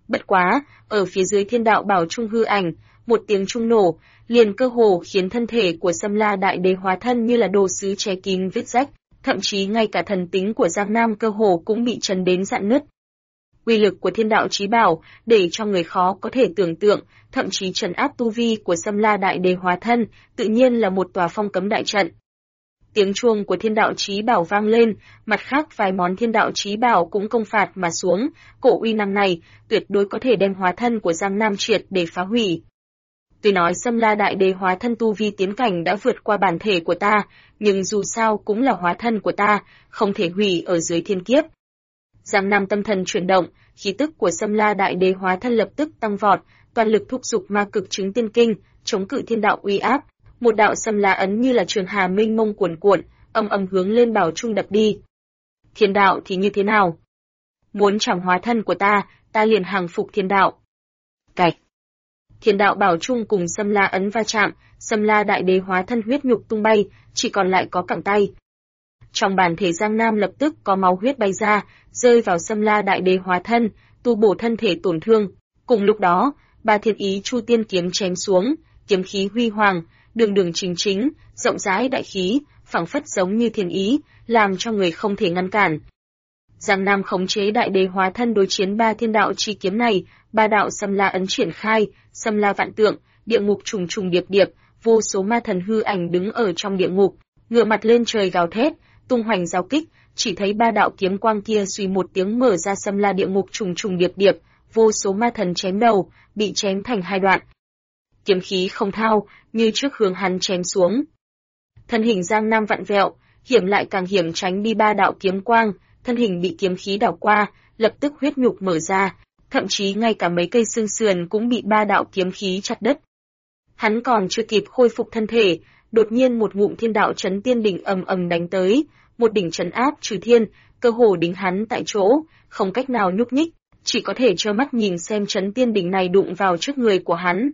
Speaker 1: Bất quá, ở phía dưới thiên đạo bảo trung hư ảnh, một tiếng trung nổ, liền cơ hồ khiến thân thể của Sâm La Đại Đế hóa thân như là đồ sứ che kín vết rách, thậm chí ngay cả thần tính của Giang Nam cơ hồ cũng bị chấn đến rạn nứt. Uy lực của thiên đạo chí bảo để cho người khó có thể tưởng tượng, thậm chí trấn áp tu vi của Sâm La Đại Đế hóa thân, tự nhiên là một tòa phong cấm đại trận. Tiếng chuông của thiên đạo chí bảo vang lên, mặt khác vài món thiên đạo chí bảo cũng công phạt mà xuống, cổ uy năng này tuyệt đối có thể đem hóa thân của Giang Nam triệt để phá hủy. Tuy nói Sâm La Đại Đế hóa thân tu vi tiến cảnh đã vượt qua bản thể của ta, nhưng dù sao cũng là hóa thân của ta, không thể hủy ở dưới thiên kiếp. Giang Nam tâm thần chuyển động, khí tức của Sâm La Đại Đế hóa thân lập tức tăng vọt, toàn lực thúc giục ma cực chứng tiên kinh, chống cự thiên đạo uy áp. Một đạo Sâm La ấn như là trường hà mênh mông cuồn cuộn, âm âm hướng lên bảo trung đập đi. Thiên đạo thì như thế nào? Muốn chẳng hóa thân của ta liền hàng phục thiên đạo. Cạch. Thiên đạo bảo trung cùng Sâm La ấn va chạm, Sâm La Đại Đế hóa thân huyết nhục tung bay, chỉ còn lại có cẳng tay. Trong bản thể Giang Nam lập tức có máu huyết bay ra, rơi vào Sâm La Đại Đế hóa thân, tu bổ thân thể tổn thương. Cùng lúc đó, ba thiên ý chu tiên kiếm chém xuống, kiếm khí huy hoàng, đường đường chính chính, rộng rãi đại khí, phảng phất giống như thiên ý, làm cho người không thể ngăn cản. Giang Nam khống chế Đại Đế hóa thân đối chiến ba thiên đạo chi kiếm này, ba đạo Sâm La ấn triển khai, Sâm La vạn tượng, địa ngục trùng trùng điệp điệp, vô số ma thần hư ảnh đứng ở trong địa ngục, ngửa mặt lên trời gào thét, tung hoành giao kích, chỉ thấy ba đạo kiếm quang kia suy một tiếng mở ra Sâm La địa ngục trùng trùng điệp điệp, vô số ma thần chém đầu, bị chém thành hai đoạn. Kiếm khí không thao, như trước hướng hắn chém xuống. Thân hình Giang Nam vặn vẹo, hiểm lại càng hiểm tránh đi ba đạo kiếm quang, thân hình bị kiếm khí đảo qua, lập tức huyết nhục mở ra, thậm chí ngay cả mấy cây xương sườn cũng bị ba đạo kiếm khí chặt đứt. Hắn còn chưa kịp khôi phục thân thể, đột nhiên một ngụm thiên đạo chấn tiên đỉnh ầm ầm đánh tới, một đỉnh trấn áp trừ thiên, cơ hồ đính hắn tại chỗ, không cách nào nhúc nhích, chỉ có thể trơ mắt nhìn xem chấn tiên đỉnh này đụng vào trước người của hắn.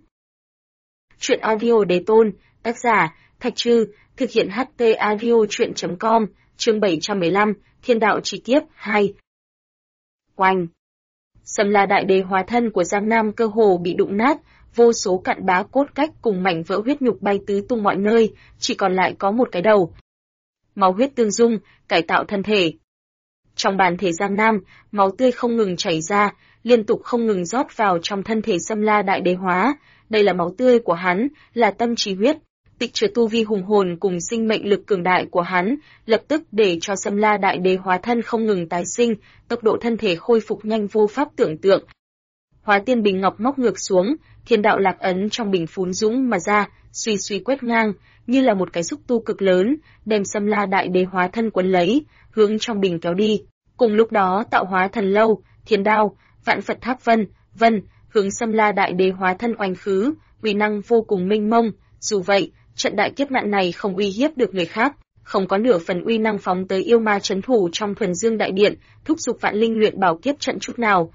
Speaker 1: Truyện audio Đế Tôn, tác giả Thạch Trư, thực hiện HT audio truyện.com, chương 715, Thiên đạo chi kiếp 2. Oanh! Sâm La Đại Đế hóa thân của Giang Nam cơ hồ bị đụng nát, vô số cặn bã cốt cách cùng mảnh vỡ huyết nhục bay tứ tung mọi nơi, chỉ còn lại có một cái đầu. Máu huyết tương dung, cải tạo thân thể. Trong bản thể Giang Nam, máu tươi không ngừng chảy ra, liên tục không ngừng rót vào trong thân thể Sâm La Đại Đế hóa. Đây là máu tươi của hắn, là tâm trí huyết, tịch chứa tu vi hùng hồn cùng sinh mệnh lực cường đại của hắn, lập tức để cho Sâm La Đại Đế hóa thân không ngừng tái sinh, tốc độ thân thể khôi phục nhanh vô pháp tưởng tượng. Hóa tiên bình ngọc móc ngược xuống, thiên đạo lạc ấn trong bình phún dũng mà ra, suy suy quét ngang, như là một cái xúc tu cực lớn, đem Sâm La Đại Đế hóa thân quấn lấy, hướng trong bình kéo đi. Cùng lúc đó tạo hóa thần lâu, thiên đao, vạn Phật tháp vân, hướng Sâm La Đại Đế hóa thân oanh khứ, uy năng vô cùng mênh mông. Dù vậy, trận đại kiếp nạn này không uy hiếp được người khác, không có nửa phần uy năng phóng tới yêu ma trấn thủ trong Thuần Dương Đại Điện, thúc giục vạn linh luyện bảo kiếp trận chút nào.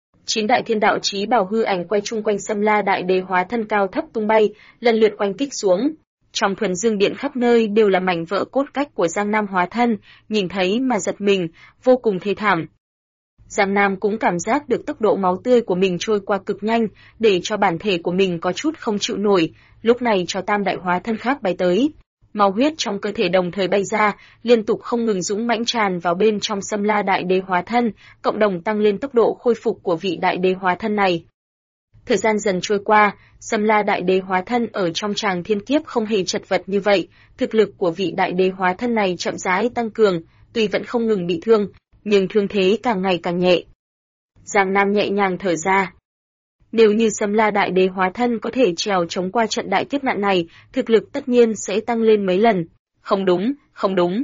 Speaker 1: 9 đại thiên đạo chí bảo hư ảnh quay chung quanh Sâm La Đại Đế hóa thân cao thấp tung bay, lần lượt oanh kích xuống. Trong Thuần Dương Điện khắp nơi đều là mảnh vỡ cốt cách của Giang Nam hóa thân, nhìn thấy mà giật mình, vô cùng thê thảm. Giang Nam cũng cảm giác được tốc độ máu tươi của mình trôi qua cực nhanh, để cho bản thể của mình có chút không chịu nổi, lúc này cho tam đại hóa thân khác bay tới. Máu huyết trong cơ thể đồng thời bay ra, liên tục không ngừng dũng mãnh tràn vào bên trong Sâm La Đại Đế hóa thân, cộng đồng tăng lên tốc độ khôi phục của vị đại đế hóa thân này. Thời gian dần trôi qua, Sâm La Đại Đế hóa thân ở trong tràng thiên kiếp không hề chật vật như vậy, thực lực của vị đại đế hóa thân này chậm rãi tăng cường, tuy vẫn không ngừng bị thương, nhưng thương thế càng ngày càng nhẹ. Giang Nam nhẹ nhàng thở ra. Nếu như Sâm La Đại Đế hóa thân có thể trèo chống qua trận đại kiếp nạn này, thực lực tất nhiên sẽ tăng lên mấy lần. Không đúng.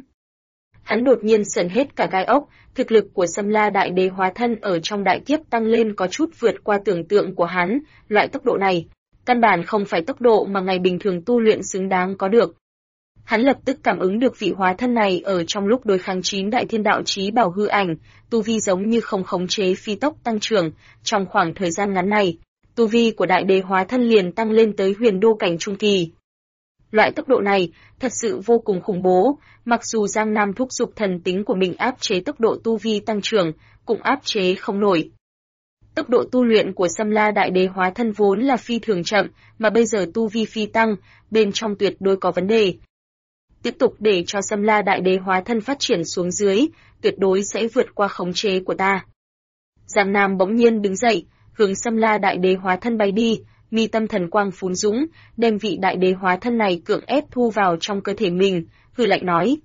Speaker 1: Hắn đột nhiên sởn hết cả gai ốc, thực lực của Sâm La Đại Đế hóa thân ở trong đại kiếp tăng lên có chút vượt qua tưởng tượng của hắn, loại tốc độ này, căn bản không phải tốc độ mà ngày bình thường tu luyện xứng đáng có được. Hắn lập tức cảm ứng được vị hóa thân này ở trong lúc đối kháng 9 đại thiên đạo chí bảo hư ảnh, tu vi giống như không khống chế phi tốc tăng trưởng, trong khoảng thời gian ngắn này, tu vi của đại đế hóa thân liền tăng lên tới huyền đô cảnh trung kỳ. Loại tốc độ này thật sự vô cùng khủng bố, mặc dù Giang Nam thúc giục thần tính của mình áp chế tốc độ tu vi tăng trưởng, cũng áp chế không nổi. Tốc độ tu luyện của Xâm La Đại Đế hóa thân vốn là phi thường chậm, mà bây giờ tu vi phi tăng, bên trong tuyệt đối có vấn đề. Tiếp tục để cho Xâm La Đại Đế hóa thân phát triển xuống dưới, tuyệt đối sẽ vượt qua khống chế của ta. Giang Nam bỗng nhiên đứng dậy, hướng Xâm La Đại Đế hóa thân bay đi, mi tâm thần quang phún dũng, đem vị Đại Đế hóa thân này cưỡng ép thu vào trong cơ thể mình, hừ lạnh nói: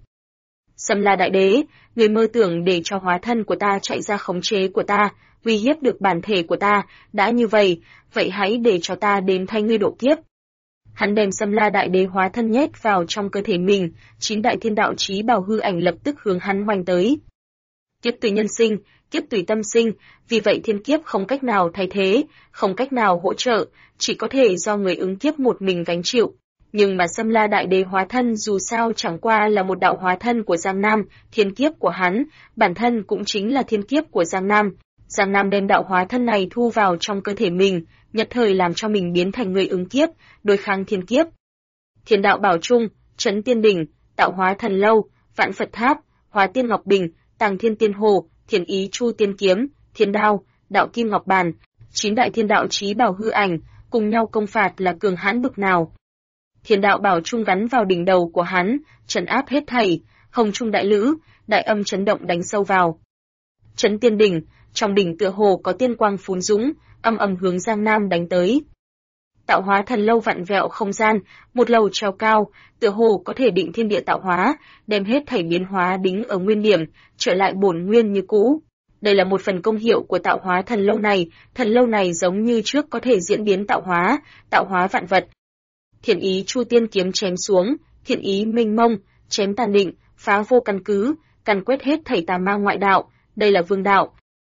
Speaker 1: Xâm La Đại Đế, người mơ tưởng để cho hóa thân của ta chạy ra khống chế của ta, uy hiếp được bản thể của ta, đã như vậy, vậy hãy để cho ta đến thay ngươi độ kiếp. Hắn đem Xâm La Đại Đế hóa thân nhét vào trong cơ thể mình, 9 đại thiên đạo chí bảo hư ảnh lập tức hướng hắn hoành tới. Kiếp tùy nhân sinh, kiếp tùy tâm sinh, vì vậy thiên kiếp không cách nào thay thế, không cách nào hỗ trợ, chỉ có thể do người ứng kiếp một mình gánh chịu. Nhưng mà Xâm La Đại Đế hóa thân dù sao chẳng qua là một đạo hóa thân của Giang Nam, thiên kiếp của hắn, bản thân cũng chính là thiên kiếp của Giang Nam. Giang Nam đem đạo hóa thân này thu vào trong cơ thể mình, nhất thời làm cho mình biến thành người ứng kiếp, đối kháng thiên kiếp. Thiên đạo bảo trung, trấn tiên đỉnh, tạo hóa thần lâu, vạn Phật tháp, hóa tiên ngọc bình, tàng thiên tiên hồ, thiền ý chu tiên kiếm, thiên đao, đạo kim ngọc bàn, 9 đại thiên đạo chí bảo hư ảnh, cùng nhau công phạt là cường hãn bực nào. Thiên đạo bảo trung gắn vào đỉnh đầu của hắn, trấn áp hết thảy, hồng trung đại lữ, đại âm chấn động đánh sâu vào. Trấn tiên đỉnh, trong đỉnh tựa hồ có tiên quang phún dũng, âm ầm hướng Giang Nam đánh tới. Tạo hóa thần lâu vặn vẹo không gian, một lầu treo cao, tựa hồ có thể định thiên địa tạo hóa, đem hết thảy biến hóa đính ở nguyên điểm, trở lại bổn nguyên như cũ. Đây là một phần công hiệu của tạo hóa thần lâu này giống như trước có thể diễn biến tạo hóa vạn vật. Thiện ý chu tiên kiếm chém xuống, thiện ý minh mông, chém tàn định, phá vô căn cứ, càn quét hết thảy tà ma ngoại đạo, đây là vương đạo.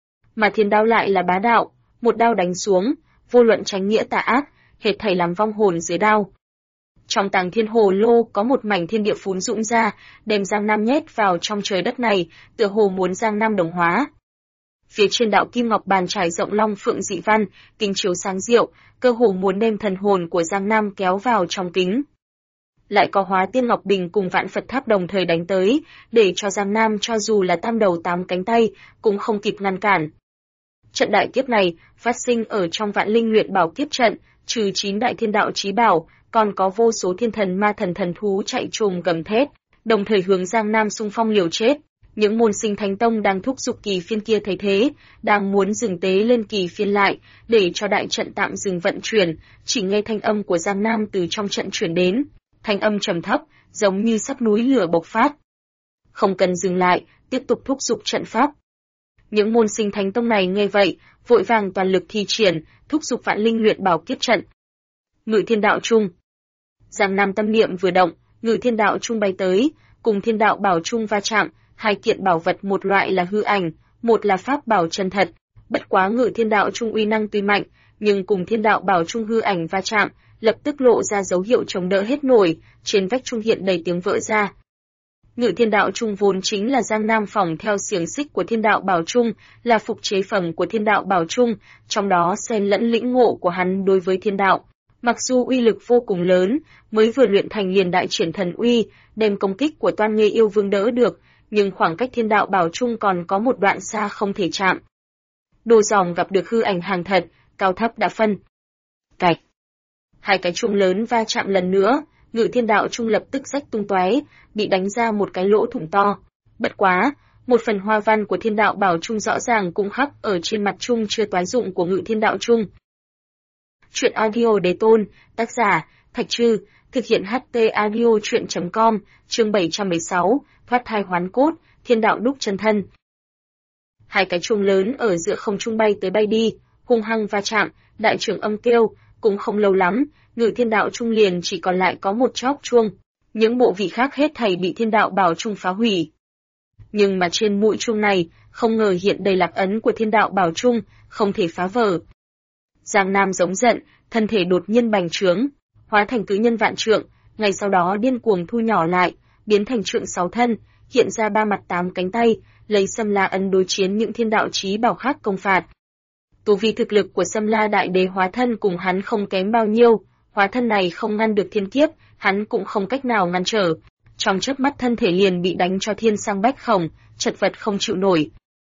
Speaker 1: Mà thiên đao lại là bá đạo, một đao đánh xuống, vô luận tránh nghĩa tà ác, hết thảy làm vong hồn dưới đao. Trong tàng thiên hồ lô có một mảnh thiên địa phún dũng ra, đem Giang Nam nhét vào trong trời đất này, tựa hồ muốn Giang Nam đồng hóa. Phía trên đạo kim ngọc bàn trải rộng long phượng dị văn, kính chiếu sáng diệu, cơ hồ muốn đem thần hồn của Giang Nam kéo vào trong kính. Lại có hóa tiên ngọc bình cùng vạn Phật tháp đồng thời đánh tới, để cho Giang Nam cho dù là tam đầu tám cánh tay, cũng không kịp ngăn cản. Trận đại kiếp này phát sinh ở trong Vạn Linh Luyện Bảo kiếp trận, trừ 9 đại thiên đạo chí bảo, còn có vô số thiên thần ma thần thần thú chạy trồm gầm thét, đồng thời hướng Giang Nam xung phong liều chết. Những môn sinh thánh tông đang thúc giục kỳ phiên kia thấy thế, đang muốn dừng tế lên kỳ phiên lại, để cho đại trận tạm dừng vận chuyển, chỉ nghe thanh âm của Giang Nam từ trong trận chuyển đến, thanh âm trầm thấp, giống như sắp núi lửa bộc phát. Không cần dừng lại, tiếp tục thúc giục trận pháp. Những môn sinh thánh tông này nghe vậy, vội vàng toàn lực thi triển, thúc giục Vạn Linh Luyện Bảo kiếp trận. Ngự thiên đạo trung. Giang Nam tâm niệm vừa động, ngự thiên đạo trung bay tới, cùng thiên đạo bảo trung va chạm, hai kiện bảo vật một loại là hư ảnh, một là pháp bảo chân thật. Bất quá ngự thiên đạo trung uy năng tuy mạnh, nhưng cùng thiên đạo bảo trung hư ảnh va chạm, lập tức lộ ra dấu hiệu chống đỡ hết nổi, trên vách trung hiện đầy tiếng vỡ ra. Ngự thiên đạo trung vốn chính là Giang Nam phỏng theo xiềng xích của thiên đạo bảo trung, là phục chế phẩm của thiên đạo bảo trung, trong đó xen lẫn lĩnh ngộ của hắn đối với thiên đạo. Mặc dù uy lực vô cùng lớn, mới vừa luyện thành liền đại triển thần uy, đem công kích của Toan Nghê Yêu Vương đỡ được, nhưng khoảng cách thiên đạo bảo trung còn có một đoạn xa không thể chạm. Đồ Giòm gặp được hư ảnh hàng thật, cao thấp đã phân. Cạch. Hai cái chuông lớn va chạm lần nữa, ngự thiên đạo trung lập tức rách tung tóe, bị đánh ra một cái lỗ thủng to. Bất quá, một phần hoa văn của thiên đạo bảo trung rõ ràng cũng khắc ở trên mặt trung chưa toái dụng của ngự thiên đạo trung. Chuyện audio đế tôn, tác giả, Thạch Trư, thực hiện HT audio chuyện.com, chương 716, thoát thai hoán cốt, thiên đạo đúc chân thân. Hai cái chuông lớn ở giữa không trung bay tới bay đi, hung hăng va chạm, đại trưởng âm kêu, cũng không lâu lắm, ngự thiên đạo trung liền chỉ còn lại có một chóp chuông, những bộ vị khác hết thảy bị thiên đạo bảo trung phá hủy. Nhưng mà trên mũi chuông này, không ngờ hiện đầy lạc ấn của thiên đạo bảo trung, không thể phá vỡ. Giang Nam giống giận, thân thể đột nhiên bành trướng, hóa thành cự nhân vạn trượng, ngay sau đó điên cuồng thu nhỏ lại, biến thành trượng 6 thân, hiện ra 3 mặt 8 cánh tay, lấy Xâm La ấn đối chiến những thiên đạo chí bảo khác công phạt. Tu vi thực lực của Xâm La Đại Đế hóa thân cùng hắn không kém bao nhiêu, hóa thân này không ngăn được thiên kiếp, hắn cũng không cách nào ngăn trở. Trong chớp mắt thân thể liền bị đánh cho thiên sang bách khổng, chật vật không chịu nổi.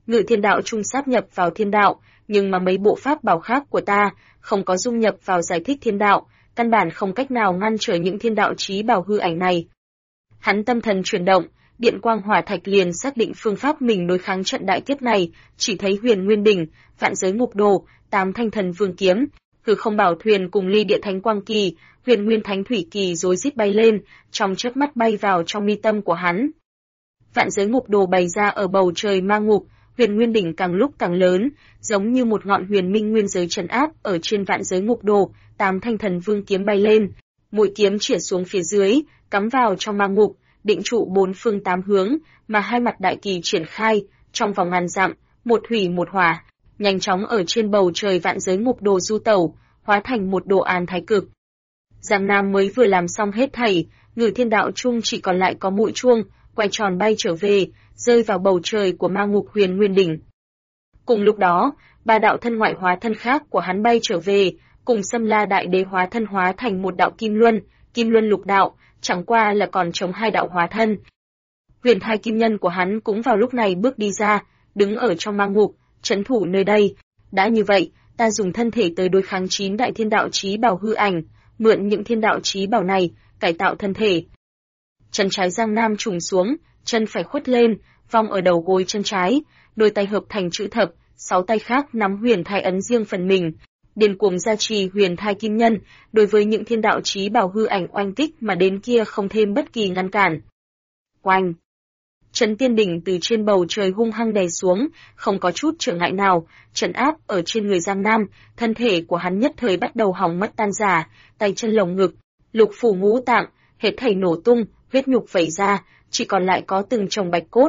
Speaker 1: Ngự thiên đạo trung sáp nhập vào thiên đạo, nhưng mà mấy bộ pháp bảo khác của ta không có dung nhập vào giải thích thiên đạo, căn bản không cách nào ngăn trở những thiên đạo chí bảo hư ảnh này. Hắn tâm thần chuyển động, điện quang hỏa thạch liền xác định phương pháp mình đối kháng trận đại kiếp này, chỉ thấy Huyền Nguyên đỉnh, Vạn giới ngục đồ, 8 thanh thần vương kiếm, hư không bảo thuyền cùng ly địa thánh quang kỳ, Huyền Nguyên thánh thủy kỳ rối rít bay lên, trong chớp mắt bay vào trong mi tâm của hắn. Vạn giới ngục đồ bày ra ở bầu trời ma ngục, Huyền Nguyên đỉnh càng lúc càng lớn, giống như một ngọn huyền minh nguyên giới trấn áp ở trên vạn giới ngục đồ, 8 thanh thần vương kiếm bay lên, mũi kiếm chĩa xuống phía dưới, cắm vào trong ma ngục, định trụ 4 phương 8 hướng, mà hai mặt đại kỳ triển khai, trong vòng ngàn dặm, một thủy một hỏa, nhanh chóng ở trên bầu trời vạn giới ngục đồ du tẩu, hóa thành một đồ án thái cực. Giang Nam mới vừa làm xong hết thảy, Ngự thiên đạo trung chỉ còn lại có mũi chuông, quay tròn bay trở về, rơi vào bầu trời của ma ngục Huyền Nguyên đỉnh. Cùng lúc đó, 3 đạo thân ngoại hóa thân khác của hắn bay trở về, cùng Xâm La Đại Đế hóa thân hóa thành một đạo Kim Luân lục đạo, chẳng qua là còn chống 2 đạo hóa thân. Huyền Thai Kim Nhân của hắn cũng vào lúc này bước đi ra, đứng ở trong ma ngục, trấn thủ nơi đây. Đã như vậy, ta dùng thân thể tới đối kháng 9 đại thiên đạo chí bảo hư ảnh, mượn những thiên đạo chí bảo này, cải tạo thân thể. Chân trái Giang Nam trùng xuống, chân phải khuất lên, vòng ở đầu gối chân trái, đôi tay hợp thành chữ thập, 6 tay khác nắm huyền thai ấn riêng phần mình, điên cuồng gia trì huyền thai kim nhân, đối với những thiên đạo chí bảo hư ảnh oanh kích mà đến kia không thêm bất kỳ ngăn cản. Oanh! Trấn Tiên đỉnh từ trên bầu trời hung hăng đè xuống, không có chút trở ngại nào, trấn áp ở trên người Giang Nam, thân thể của hắn nhất thời bắt đầu hỏng mất tan rã, tay chân lồng ngực, lục phủ ngũ tạng, hết thảy nổ tung, huyết nhục vẩy ra, chỉ còn lại có từng chồng bạch cốt.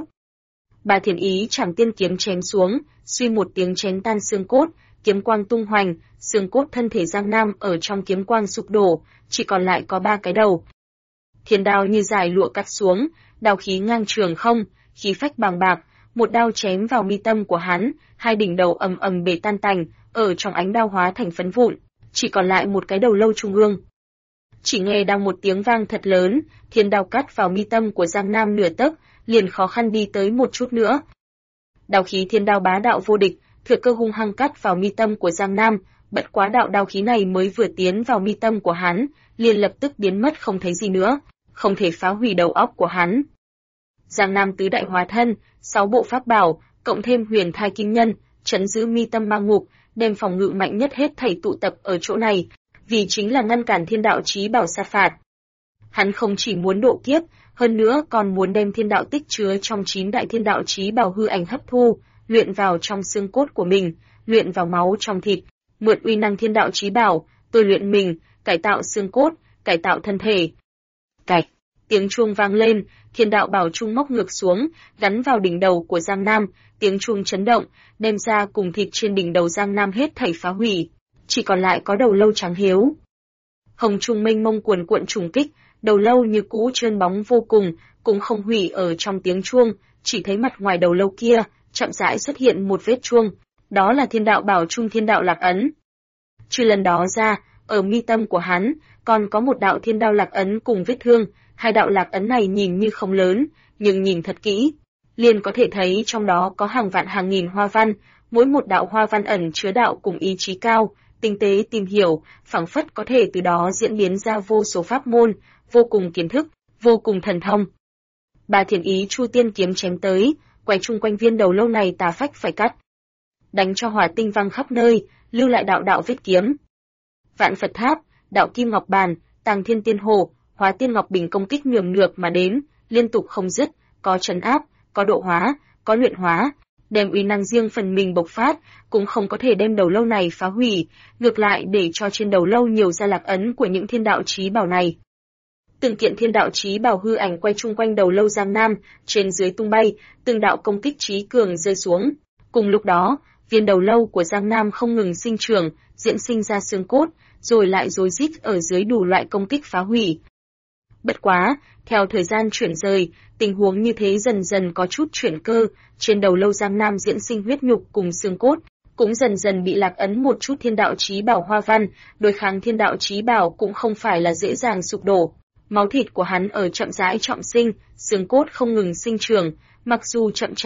Speaker 1: Bà Thiền Ý Trảm Tiên kiếm chém xuống, suy một tiếng chém tan xương cốt, kiếm quang tung hoành, xương cốt thân thể Giang Nam ở trong kiếm quang sụp đổ, chỉ còn lại có 3 cái đầu. Thiên đao như dài lụa cắt xuống, đao khí ngang trường không, khí phách bàng bạc, một đao chém vào mi tâm của hắn, 2 đỉnh đầu ầm ầm bể tan tành, ở trong ánh đao hóa thành phấn vụn, chỉ còn lại một cái đầu lâu trung ương. Chỉ nghe đang một tiếng vang thật lớn, thiên đao cắt vào mi tâm của Giang Nam nửa tấc, liền khó khăn đi tới một chút nữa. Đao khí thiên đao bá đạo vô địch, thừa cơ hung hăng cắt vào mi tâm của Giang Nam, bất quá đạo đao khí này mới vừa tiến vào mi tâm của hắn, liền lập tức biến mất không thấy gì nữa, không thể phá hủy đầu óc của hắn. Giang Nam tứ đại hóa thân, 6 bộ pháp bảo, cộng thêm huyền thai kim nhân, trấn giữ mi tâm ma ngục, đem phòng ngự mạnh nhất hết thảy tụ tập ở chỗ này, vì chính là ngăn cản thiên đạo chí bảo sát phạt. Hắn không chỉ muốn độ kiếp, hơn nữa còn muốn đem thiên đạo tích chứa trong 9 đại thiên đạo chí bảo hư ảnh hấp thu, luyện vào trong xương cốt của mình, luyện vào máu trong thịt, mượn uy năng thiên đạo chí bảo, tôi luyện mình, cải tạo xương cốt, cải tạo thân thể. Cạch, tiếng chuông vang lên, thiên đạo bảo trung móc ngược xuống, gắn vào đỉnh đầu của Giang Nam, tiếng chuông chấn động, đem ra cùng thịt trên đỉnh đầu Giang Nam hết thảy phá hủy, chỉ còn lại có đầu lâu trắng hiếu. Hồng trung mênh mông cuồn cuộn trùng kích, đầu lâu như cũ trơn bóng vô cùng, cũng không hủy ở trong tiếng chuông, chỉ thấy mặt ngoài đầu lâu kia, chậm rãi xuất hiện một vết chuông, đó là thiên đạo bảo trung thiên đạo lạc ấn. Trừ lần đó ra, ở mi tâm của hắn, còn có một đạo thiên đạo lạc ấn cùng vết thương, 2 đạo lạc ấn này nhìn như không lớn, nhưng nhìn thật kỹ, liền có thể thấy trong đó có hàng vạn hàng nghìn hoa văn, mỗi một đạo hoa văn ẩn chứa đạo cùng ý chí cao, tinh tế tìm hiểu, phảng phất có thể từ đó diễn biến ra vô số pháp môn, vô cùng kiến thức, vô cùng thần thông. Bà Thiền Ý Chu Tiên kiếm chém tới, quay chung quanh viên đầu lâu này tà phách phải cắt, đánh cho hỏa tinh văng khắp nơi, lưu lại đạo đạo vết kiếm. Vạn Phật Tháp, đạo Kim Ngọc Bàn, Tàng Thiên Tiên Hồ, Hóa Tiên Ngọc Bình công kích nhường ngược mà đến, liên tục không dứt, có trấn áp, có độ hóa, có luyện hóa, đem uy năng riêng phần mình bộc phát, cũng không có thể đem đầu lâu này phá hủy, ngược lại để cho trên đầu lâu nhiều ra lạc ấn của những thiên đạo chí bảo này. Từng kiện thiên đạo chí bảo hư ảnh quay chung quanh đầu lâu Giang Nam, trên dưới tung bay, từng đạo công kích chí cường rơi xuống. Cùng lúc đó, viên đầu lâu của Giang Nam không ngừng sinh trưởng, diễn sinh ra xương cốt, rồi lại rối rít ở dưới đủ loại công kích phá hủy. Bất quá, theo thời gian chuyển rời, tình huống như thế dần dần có chút chuyển cơ, trên đầu lâu Giang Nam diễn sinh huyết nhục cùng xương cốt, cũng dần dần bị lạc ấn một chút thiên đạo chí bảo hoa văn, đối kháng thiên đạo chí bảo cũng không phải là dễ dàng sụp đổ. Máu thịt của hắn ở chậm rãi trọng sinh, xương cốt không ngừng sinh trưởng, mặc dù chậm chạp,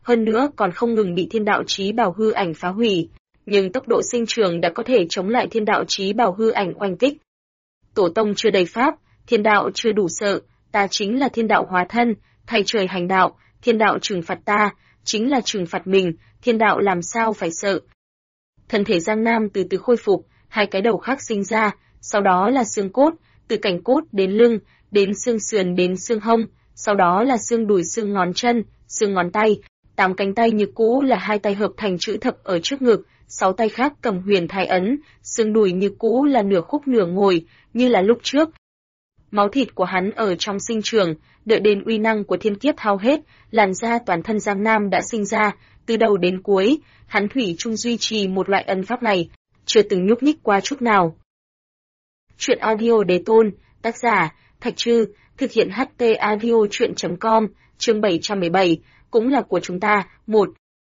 Speaker 1: hơn nữa còn không ngừng bị thiên đạo chí bảo hư ảnh phá hủy, nhưng tốc độ sinh trưởng đã có thể chống lại thiên đạo chí bảo hư ảnh oanh kích. Tổ tông chưa đầy pháp, thiên đạo chưa đủ sợ, ta chính là thiên đạo hóa thân, thay trời hành đạo, thiên đạo trừng phạt ta, chính là trừng phạt mình, thiên đạo làm sao phải sợ. Thân thể Giang Nam từ từ khôi phục, hai cái đầu khác sinh ra, sau đó là xương cốt, từ cảnh cốt đến lưng, đến xương sườn đến xương hông, sau đó là xương đùi xương ngón chân, xương ngón tay, 8 cánh tay như cũ là hai tay hợp thành chữ thập ở trước ngực, 6 tay khác cầm huyền thái ấn, xương đùi như cũ là nửa khúc nửa ngồi, như là lúc trước. Máu thịt của hắn ở trong sinh trường, đợi đến uy năng của thiên kiếp hao hết, làn da toàn thân Giang Nam đã sinh ra, từ đầu đến cuối, hắn thủy chung duy trì một loại ấn pháp này, chưa từng nhúc nhích qua chút nào. Chuyện audio Đế Tôn, tác giả, Thạch Trư, thực hiện HT audio chuyện.com, chương 717, cũng là của chúng ta, 1.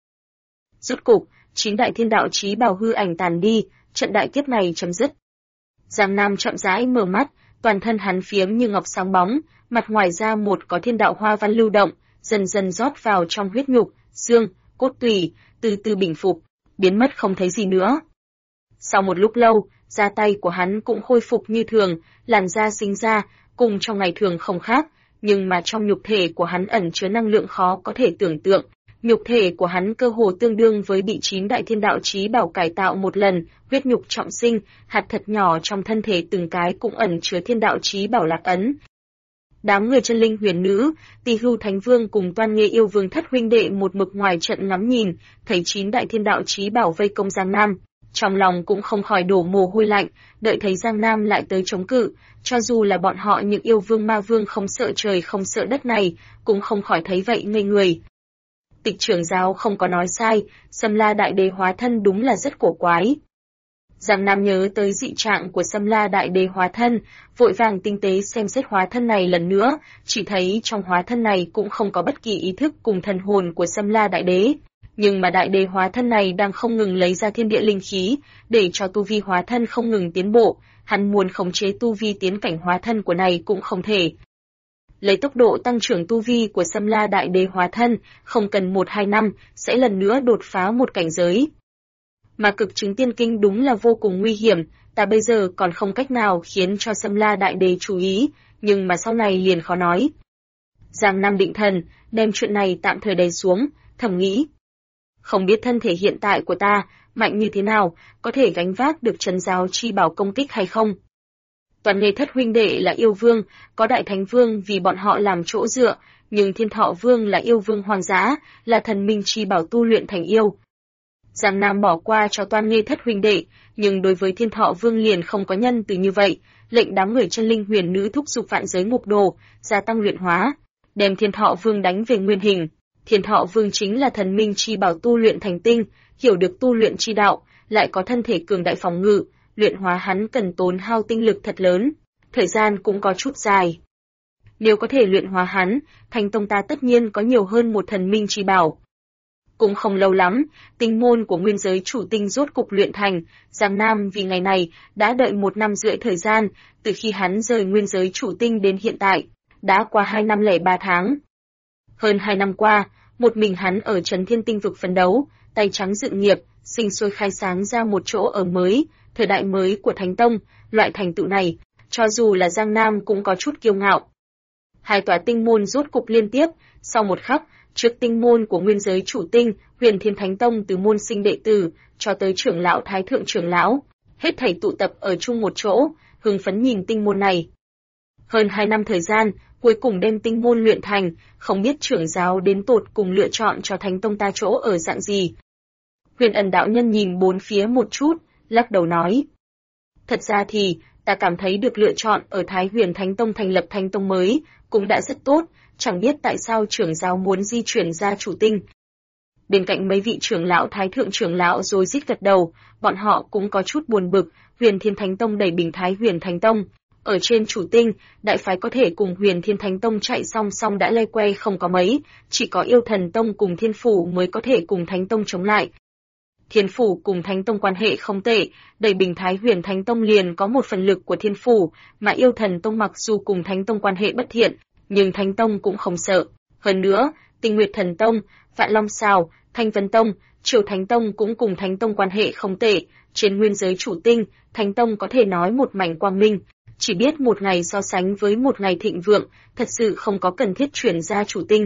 Speaker 1: Rốt cục, 9 đại thiên đạo chí bảo hư ảnh tàn đi, trận đại kiếp này chấm dứt. Giang Nam chậm rãi mở mắt, toàn thân hắn phiếm như ngọc sáng bóng, mặt ngoài da một có thiên đạo hoa văn lưu động, dần dần rót vào trong huyết nhục, xương, cốt tủy, từ từ bình phục, biến mất không thấy gì nữa. Sau một lúc lâu, da tay của hắn cũng khôi phục như thường, làn da sinh ra, cùng trong ngày thường không khác, nhưng mà trong nhục thể của hắn ẩn chứa năng lượng khó có thể tưởng tượng. Nhục thể của hắn cơ hồ tương đương với bị 9 đại thiên đạo chí bảo cải tạo một lần, huyết nhục trọng sinh, hạt thật nhỏ trong thân thể từng cái cũng ẩn chứa thiên đạo chí bảo lạc ấn. Đám người chân linh huyền nữ, Tỳ Hưu Thánh Vương cùng Toan Nghê Yêu Vương thất huynh đệ một mực ngoài trận ngắm nhìn, thấy 9 đại thiên đạo chí bảo vây công Giang Nam, trong lòng cũng không khỏi đổ mồ hôi lạnh, đợi thấy Giang Nam lại tới chống cự, cho dù là bọn họ những yêu vương ma vương không sợ trời không sợ đất này, cũng không khỏi thấy vậy ngây người. Tịch trưởng giáo không có nói sai, Sâm La Đại Đế hóa thân đúng là rất cổ quái. Giang Nam nhớ tới dị trạng của Sâm La Đại Đế hóa thân, vội vàng tinh tế xem xét hóa thân này lần nữa, chỉ thấy trong hóa thân này cũng không có bất kỳ ý thức cùng thần hồn của Sâm La Đại Đế. Nhưng mà Đại Đế hóa thân này đang không ngừng lấy ra thiên địa linh khí, để cho tu vi hóa thân không ngừng tiến bộ, hắn muốn khống chế tu vi tiến cảnh hóa thân của này cũng không thể. Lấy tốc độ tăng trưởng tu vi của Sâm La Đại Đế hóa thân, không cần 1-2 năm, sẽ lần nữa đột phá một cảnh giới. Mà cực chứng tiên kinh đúng là vô cùng nguy hiểm, ta bây giờ còn không cách nào khiến cho Sâm La Đại Đế chú ý, nhưng mà sau này liền khó nói. Giang Nam định thần, đem chuyện này tạm thời đè xuống, thầm nghĩ. Không biết thân thể hiện tại của ta, mạnh như thế nào, có thể gánh vác được trấn giáo chi bảo công kích hay không? Toàn Nghê thất huynh đệ là yêu vương, có đại thánh vương vì bọn họ làm chỗ dựa, nhưng Thiên Thọ Vương là yêu vương hoang dã, là thần minh chi bảo tu luyện thành yêu. Giang Nam bỏ qua cho Toan Nghê thất huynh đệ, nhưng đối với Thiên Thọ Vương liền không có nhân từ như vậy, lệnh đám người chân linh huyền nữ thúc giục vạn giới ngục đồ, gia tăng luyện hóa, đem Thiên Thọ Vương đánh về nguyên hình. Thiên Thọ Vương chính là thần minh chi bảo tu luyện thành tinh, hiểu được tu luyện chi đạo, lại có thân thể cường đại phòng ngự, luyện hóa hắn cần tốn hao tinh lực thật lớn, thời gian cũng có chút dài. Nếu có thể luyện hóa hắn, Thánh Tông ta tất nhiên có nhiều hơn một thần minh chi bảo. Cũng không lâu lắm, tinh môn của nguyên giới chủ tinh rốt cục luyện thành, Giang Nam vì ngày này đã đợi 1 năm rưỡi thời gian, từ khi hắn rời nguyên giới chủ tinh đến hiện tại, đã qua 2 năm lẻ 3 tháng. Hơn 2 năm qua, một mình hắn ở Trấn Thiên Tinh vực phấn đấu, tay trắng dựng nghiệp, sinh sôi khai sáng ra một chỗ ở mới, thời đại mới của Thánh Tông, loại thành tựu này, cho dù là Giang Nam cũng có chút kiêu ngạo. 2 tòa tinh môn rốt cục liên tiếp, sau một khắc, trước tinh môn của nguyên giới chủ tinh, Huyền Thiên Thánh Tông từ môn sinh đệ tử, cho tới trưởng lão thái thượng trưởng lão, hết thảy tụ tập ở chung một chỗ, hưng phấn nhìn tinh môn này. Hơn 2 năm thời gian, cuối cùng đem tinh môn luyện thành, không biết trưởng giáo đến tột cùng lựa chọn cho Thánh Tông ta chỗ ở dạng gì. Huyền Ẩn đạo nhân nhìn bốn phía một chút, lắc đầu nói. Thật ra thì, ta cảm thấy được lựa chọn ở Thái Huyền Thánh Tông thành lập Thánh Tông mới, cũng đã rất tốt, chẳng biết tại sao trưởng giáo muốn di chuyển ra chủ tinh. Bên cạnh mấy vị trưởng lão thái thượng trưởng lão rồi rít gật đầu, bọn họ cũng có chút buồn bực, Huyền Thiên Thánh Tông đẩy bình Thái Huyền Thánh Tông. Ở trên chủ tinh, đại phái có thể cùng Huyền Thiên Thánh Tông chạy song song đã lây quay không có mấy, chỉ có Yêu Thần Tông cùng Thiên Phủ mới có thể cùng Thánh Tông chống lại. Thiên Phủ cùng Thánh Tông quan hệ không tệ, đẩy bình Thái Huyền Thánh Tông liền có một phần lực của Thiên Phủ, mà Yêu Thần Tông mặc dù cùng Thánh Tông quan hệ bất thiện, nhưng Thánh Tông cũng không sợ. Hơn nữa, Tinh Nguyệt Thần Tông, Vạn Long Sào, Thanh Vân Tông, Triều Thánh Tông cũng cùng Thánh Tông quan hệ không tệ, trên nguyên giới chủ tinh, Thánh Tông có thể nói một mảnh quang minh, chỉ biết một ngày so sánh với một ngày thịnh vượng, thật sự không có cần thiết chuyển ra chủ tinh.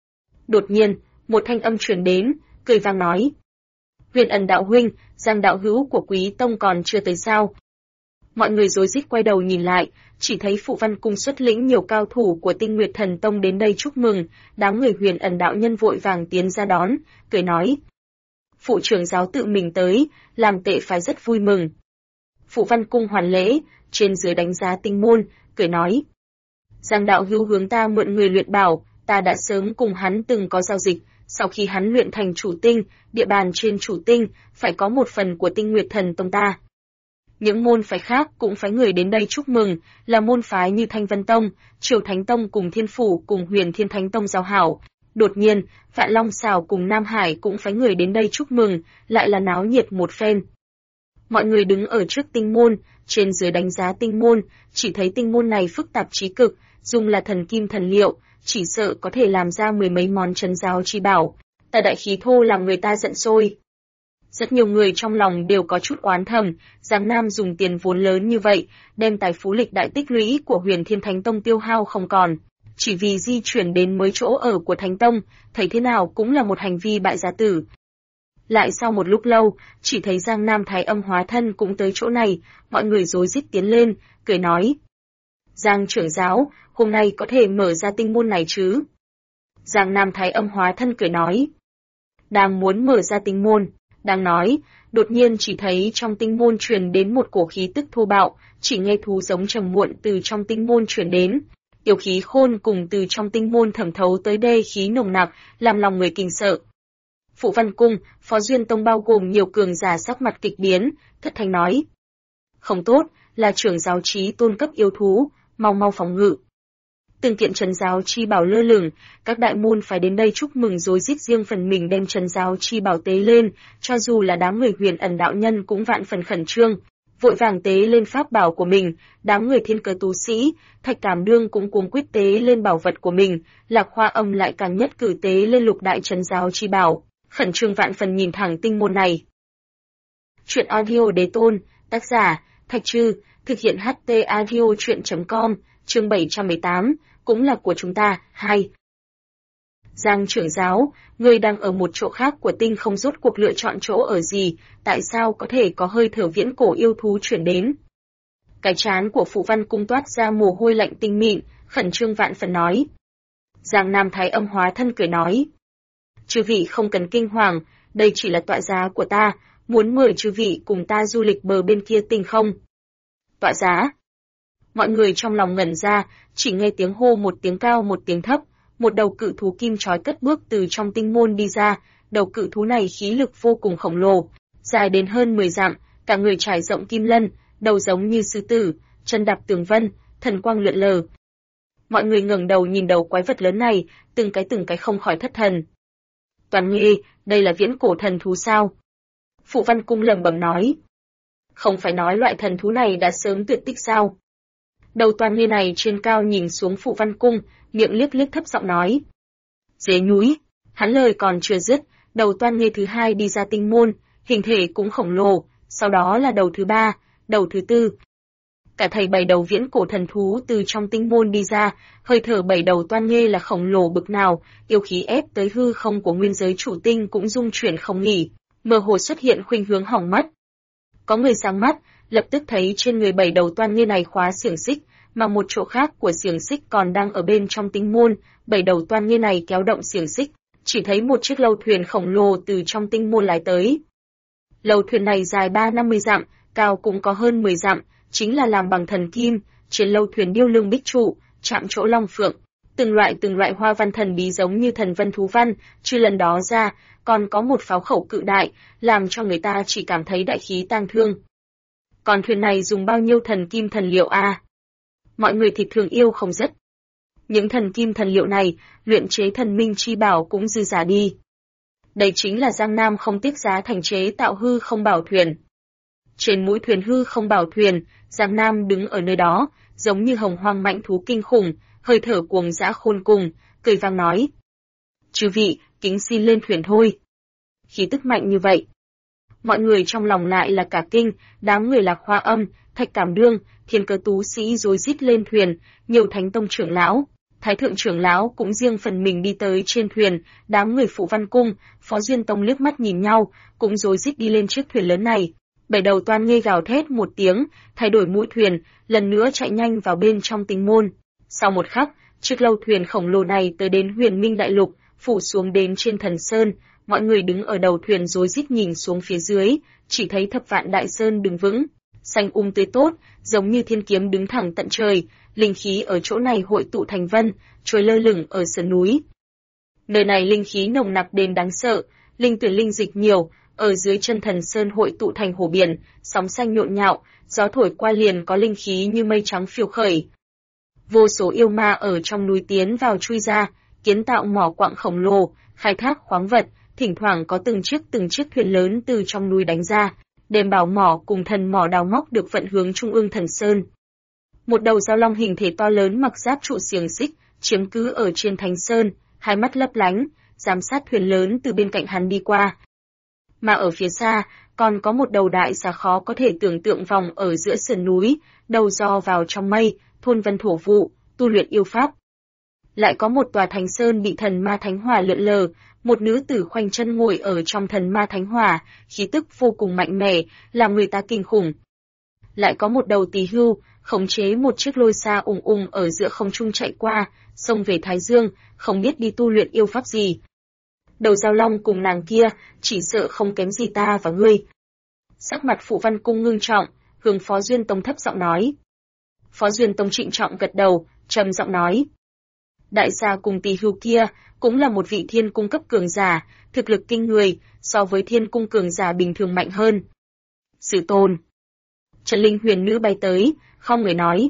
Speaker 1: Đột nhiên, một thanh âm truyền đến, cười vang nói: Huyền Ẩn đạo huynh, Giang đạo hữu của Quý Tông còn chưa tới sao? Mọi người rối rít quay đầu nhìn lại, chỉ thấy Phụ Văn Cung xuất lĩnh nhiều cao thủ của Tinh Nguyệt Thần Tông đến đây chúc mừng, đám người Huyền Ẩn đạo nhân vội vàng tiến ra đón, cười nói: Phụ trưởng giáo tự mình tới, làm tệ phái rất vui mừng. Phụ Văn Cung hoàn lễ, trên dưới đánh giá Tinh môn, cười nói: Giang đạo hữu hướng ta mượn người luyện bảo, ta đã sớm cùng hắn từng có giao dịch, sau khi hắn luyện thành chủ tinh, địa bàn trên chủ tinh phải có một phần của Tinh Nguyệt Thần Tông ta. Những môn phái khác cũng phái người đến đây chúc mừng, là môn phái như Thanh Vân Tông, Triều Thánh Tông cùng Thiên Phủ cùng Huyền Thiên Thánh Tông giao hảo. Đột nhiên, Vạn Long Sào cùng Nam Hải cũng phái người đến đây chúc mừng, lại là náo nhiệt một phen. Mọi người đứng ở trước tinh môn, trên dưới đánh giá tinh môn, chỉ thấy tinh môn này phức tạp trí cực, dùng là thần kim thần liệu, chỉ sợ có thể làm ra mười mấy món trấn giáo chi bảo, tài đại khí thô làm người ta giận sôi. Rất nhiều người trong lòng đều có chút oán thầm, Giang Nam dùng tiền vốn lớn như vậy, đem tài phú lịch đại tích lũy của Huyền Thiên Thánh Tông tiêu hao không còn, chỉ vì di chuyển đến mới chỗ ở của Thánh Tông, thấy thế nào cũng là một hành vi bại gia tử. Lại sau một lúc lâu, chỉ thấy Giang Nam Thái Âm hóa thân cũng tới chỗ này, mọi người rối rít tiến lên, cười nói: Giang trưởng giáo, hôm nay có thể mở ra tinh môn này chứ? Giang Nam Thái Âm hóa thân cười nói: Đang muốn mở ra tinh môn. Đang nói, đột nhiên chỉ thấy trong tinh môn truyền đến một cổ khí tức thô bạo, chỉ nghe thú giống trầm muộn từ trong tinh môn truyền đến. Yêu khí khôn cùng từ trong tinh môn thẩm thấu tới đây khí nồng nặc, làm lòng người kinh sợ. Phụ Văn Cung, Phó Duyên Tông bao gồm nhiều cường giả sắc mặt kịch biến, thất thanh nói: Không tốt, là trưởng giáo chí tôn cấp yêu thú, mau mau phòng ngự. Từng kiện trấn giáo chi bảo lơ lửng, các đại môn phải đến đây chúc mừng rối rít riêng phần mình đem trấn giáo chi bảo tế lên, cho dù là đám người Huyền Ẩn đạo nhân cũng vạn phần khẩn trương, vội vàng tế lên pháp bảo của mình, đám người Thiên Cơ tú sĩ, Thạch Cảm Đương cũng cuống quyết tế lên bảo vật của mình, Lạc Hoa Âm lại càng nhất cử tế lên lục đại trấn giáo chi bảo, khẩn trương vạn phần nhìn thẳng tinh môn này. Truyện audio đế tôn, tác giả Thạch Trư, thực hiện HT audio truyện.com, chương 718, cũng là của chúng ta. 2. Giang trưởng giáo, ngươi đang ở một chỗ khác của tinh không rốt cuộc lựa chọn chỗ ở gì, tại sao có thể có hơi thở viễn cổ yêu thú chuyển đến? Cái trán của Phụ Văn Cung toát ra mồ hôi lạnh tinh mịn, khẩn trương vạn phần nói. Giang Nam Thái Âm hóa thân cười nói: Chư vị không cần kinh hoàng, đây chỉ là tọa giá của ta, muốn mời chư vị cùng ta du lịch bờ bên kia tinh không. Tọa giá? Mọi người trong lòng ngẩn ra, chỉ nghe tiếng hô một tiếng cao một tiếng thấp, một đầu cự thú kim chói cất bước từ trong tinh môn đi ra, đầu cự thú này khí lực vô cùng khổng lồ, dài đến hơn 10 dặm, cả người trải rộng kim lân, đầu giống như sư tử, chân đạp tường vân, thần quang lượn lờ. Mọi người ngẩng đầu nhìn đầu quái vật lớn này, từng cái không khỏi thất thần. Toàn Nghi, đây là viễn cổ thần thú sao? Phụ Văn Cung lẩm bẩm nói. Không phải nói loại thần thú này đã sớm tuyệt tích sao? Đầu Toàn Nghi này trên cao nhìn xuống Phụ Văn Cung, miệng liếc liếc thấp giọng nói. Dế núi, hắn lời còn chưa dứt, đầu Toàn Nghi thứ hai đi ra tinh môn, hình thể cũng khổng lồ, sau đó là đầu thứ ba, đầu thứ tư. Cả thầy bảy đầu viễn cổ thần thú từ trong tinh môn đi ra, hơi thở bảy đầu Toan Nghê là khổng lồ bực nào, yêu khí ép tới hư không của nguyên giới chủ tinh cũng rung chuyển không nghỉ, mơ hồ xuất hiện khuynh hướng hỏng mất. Có người sáng mắt, lập tức thấy trên người bảy đầu Toan Nghê này khóa xiềng xích, mà một chỗ khác của xiềng xích còn đang ở bên trong tinh môn, bảy đầu Toan Nghê này kéo động xiềng xích, chỉ thấy một chiếc lâu thuyền khổng lồ từ trong tinh môn lái tới. Lâu thuyền này dài 3-50 dặm, cao cũng có hơn 10 dặm, chính là làm bằng thần kim, trên lâu thuyền điêu lưng bích trụ, chạm chỗ long phượng, từng loại hoa văn thần bí giống như thần vân thú văn, trừ lần đó ra, còn có một pháo khẩu cự đại, làm cho người ta chỉ cảm thấy đại khí tang thương. Còn thuyền này dùng bao nhiêu thần kim thần liệu a? Mọi người thịt thường yêu không dứt. Những thần kim thần liệu này, luyện chế thần minh chi bảo cũng dư giả đi. Đây chính là Giang Nam không tiếc giá thành chế tạo hư không bảo thuyền. Trên mũi thuyền hư không bảo thuyền, Giang Nam đứng ở nơi đó, giống như hồng hoang mạnh thú kinh khủng, hơi thở cuồng dã khôn cùng, cười vang nói. Chư vị, kính xin lên thuyền thôi. Khí tức mạnh như vậy. Mọi người trong lòng lại là cả kinh, đám người Lạc Hoa Âm, Thạch Cảm Đương, Thiên Cơ Tú Sĩ rối rít lên thuyền, nhiều thánh tông trưởng lão, thái thượng trưởng lão cũng riêng phần mình đi tới trên thuyền, đám người Phụ Văn Cung, Phó Duyên Tông liếc mắt nhìn nhau, cũng rối rít đi lên chiếc thuyền lớn này. Bảy đầu toan ngây gào thét một tiếng, thay đổi mũi thuyền, lần nữa chạy nhanh vào bên trong tinh môn. Sau một khắc, chiếc lâu thuyền khổng lồ này tới đến Huyền Minh Đại Lục, phủ xuống đến trên Thần Sơn. Mọi người đứng ở đầu thuyền rối rít nhìn xuống phía dưới, chỉ thấy Thập Vạn Đại Sơn đứng vững, xanh tươi tốt, giống như thiên kiếm đứng thẳng tận trời, linh khí ở chỗ này hội tụ thành vân, trôi lơ lửng ở sườn núi. Nơi này linh khí nồng nặc đến đáng sợ, linh tuyển linh dịch nhiều, ở dưới chân Thần Sơn hội tụ thành hồ biển, sóng xanh nhộn nhạo, gió thổi qua liền có linh khí như mây trắng phiêu khởi. Vô số yêu ma ở trong núi tiến vào chui ra, kiến tạo mỏ quặng khổng lồ, khai thác khoáng vật, thỉnh thoảng có từng chiếc thuyền lớn từ trong núi đánh ra, đem bảo mỏ cùng thần mỏ đào móc được vận hướng trung ương Thần Sơn. Một đầu giao long hình thể to lớn mặc giáp trụ xiềng xích, chiếm cứ ở trên Thánh Sơn, hai mắt lấp lánh, giám sát thuyền lớn từ bên cạnh hắn đi qua. Mà ở phía xa, còn có một đầu đại xà khó có thể tưởng tượng vòng ở giữa sườn núi, đầu dò vào trong mây, thôn vân thổ vụ, tu luyện yêu pháp. Lại có một tòa Thánh Sơn bị thần ma thánh hỏa lượn lờ, một nữ tử khoanh chân ngồi ở trong thần ma thánh hỏa, khí tức vô cùng mạnh mẽ, làm người ta kinh khủng. Lại có một đầu tỳ hưu, khống chế một chiếc lôi xa ùng ở giữa không trung chạy qua, xông về Thái Dương, không biết đi tu luyện yêu pháp gì. Đầu Giao Long cùng nàng kia, chỉ sợ không kém gì ta và ngươi. Sắc mặt Phụ Văn Cung ngưng trọng, hướng Phó Duyên Tông thấp giọng nói. Phó Duyên Tông trịnh trọng gật đầu, trầm giọng nói. Đại xà cùng tỳ hưu kia, cũng là một vị thiên cung cấp cường giả, thực lực kinh người, so với thiên cung cường giả bình thường mạnh hơn. Sư tôn. Trần Linh huyền nữ bay tới, không người nói.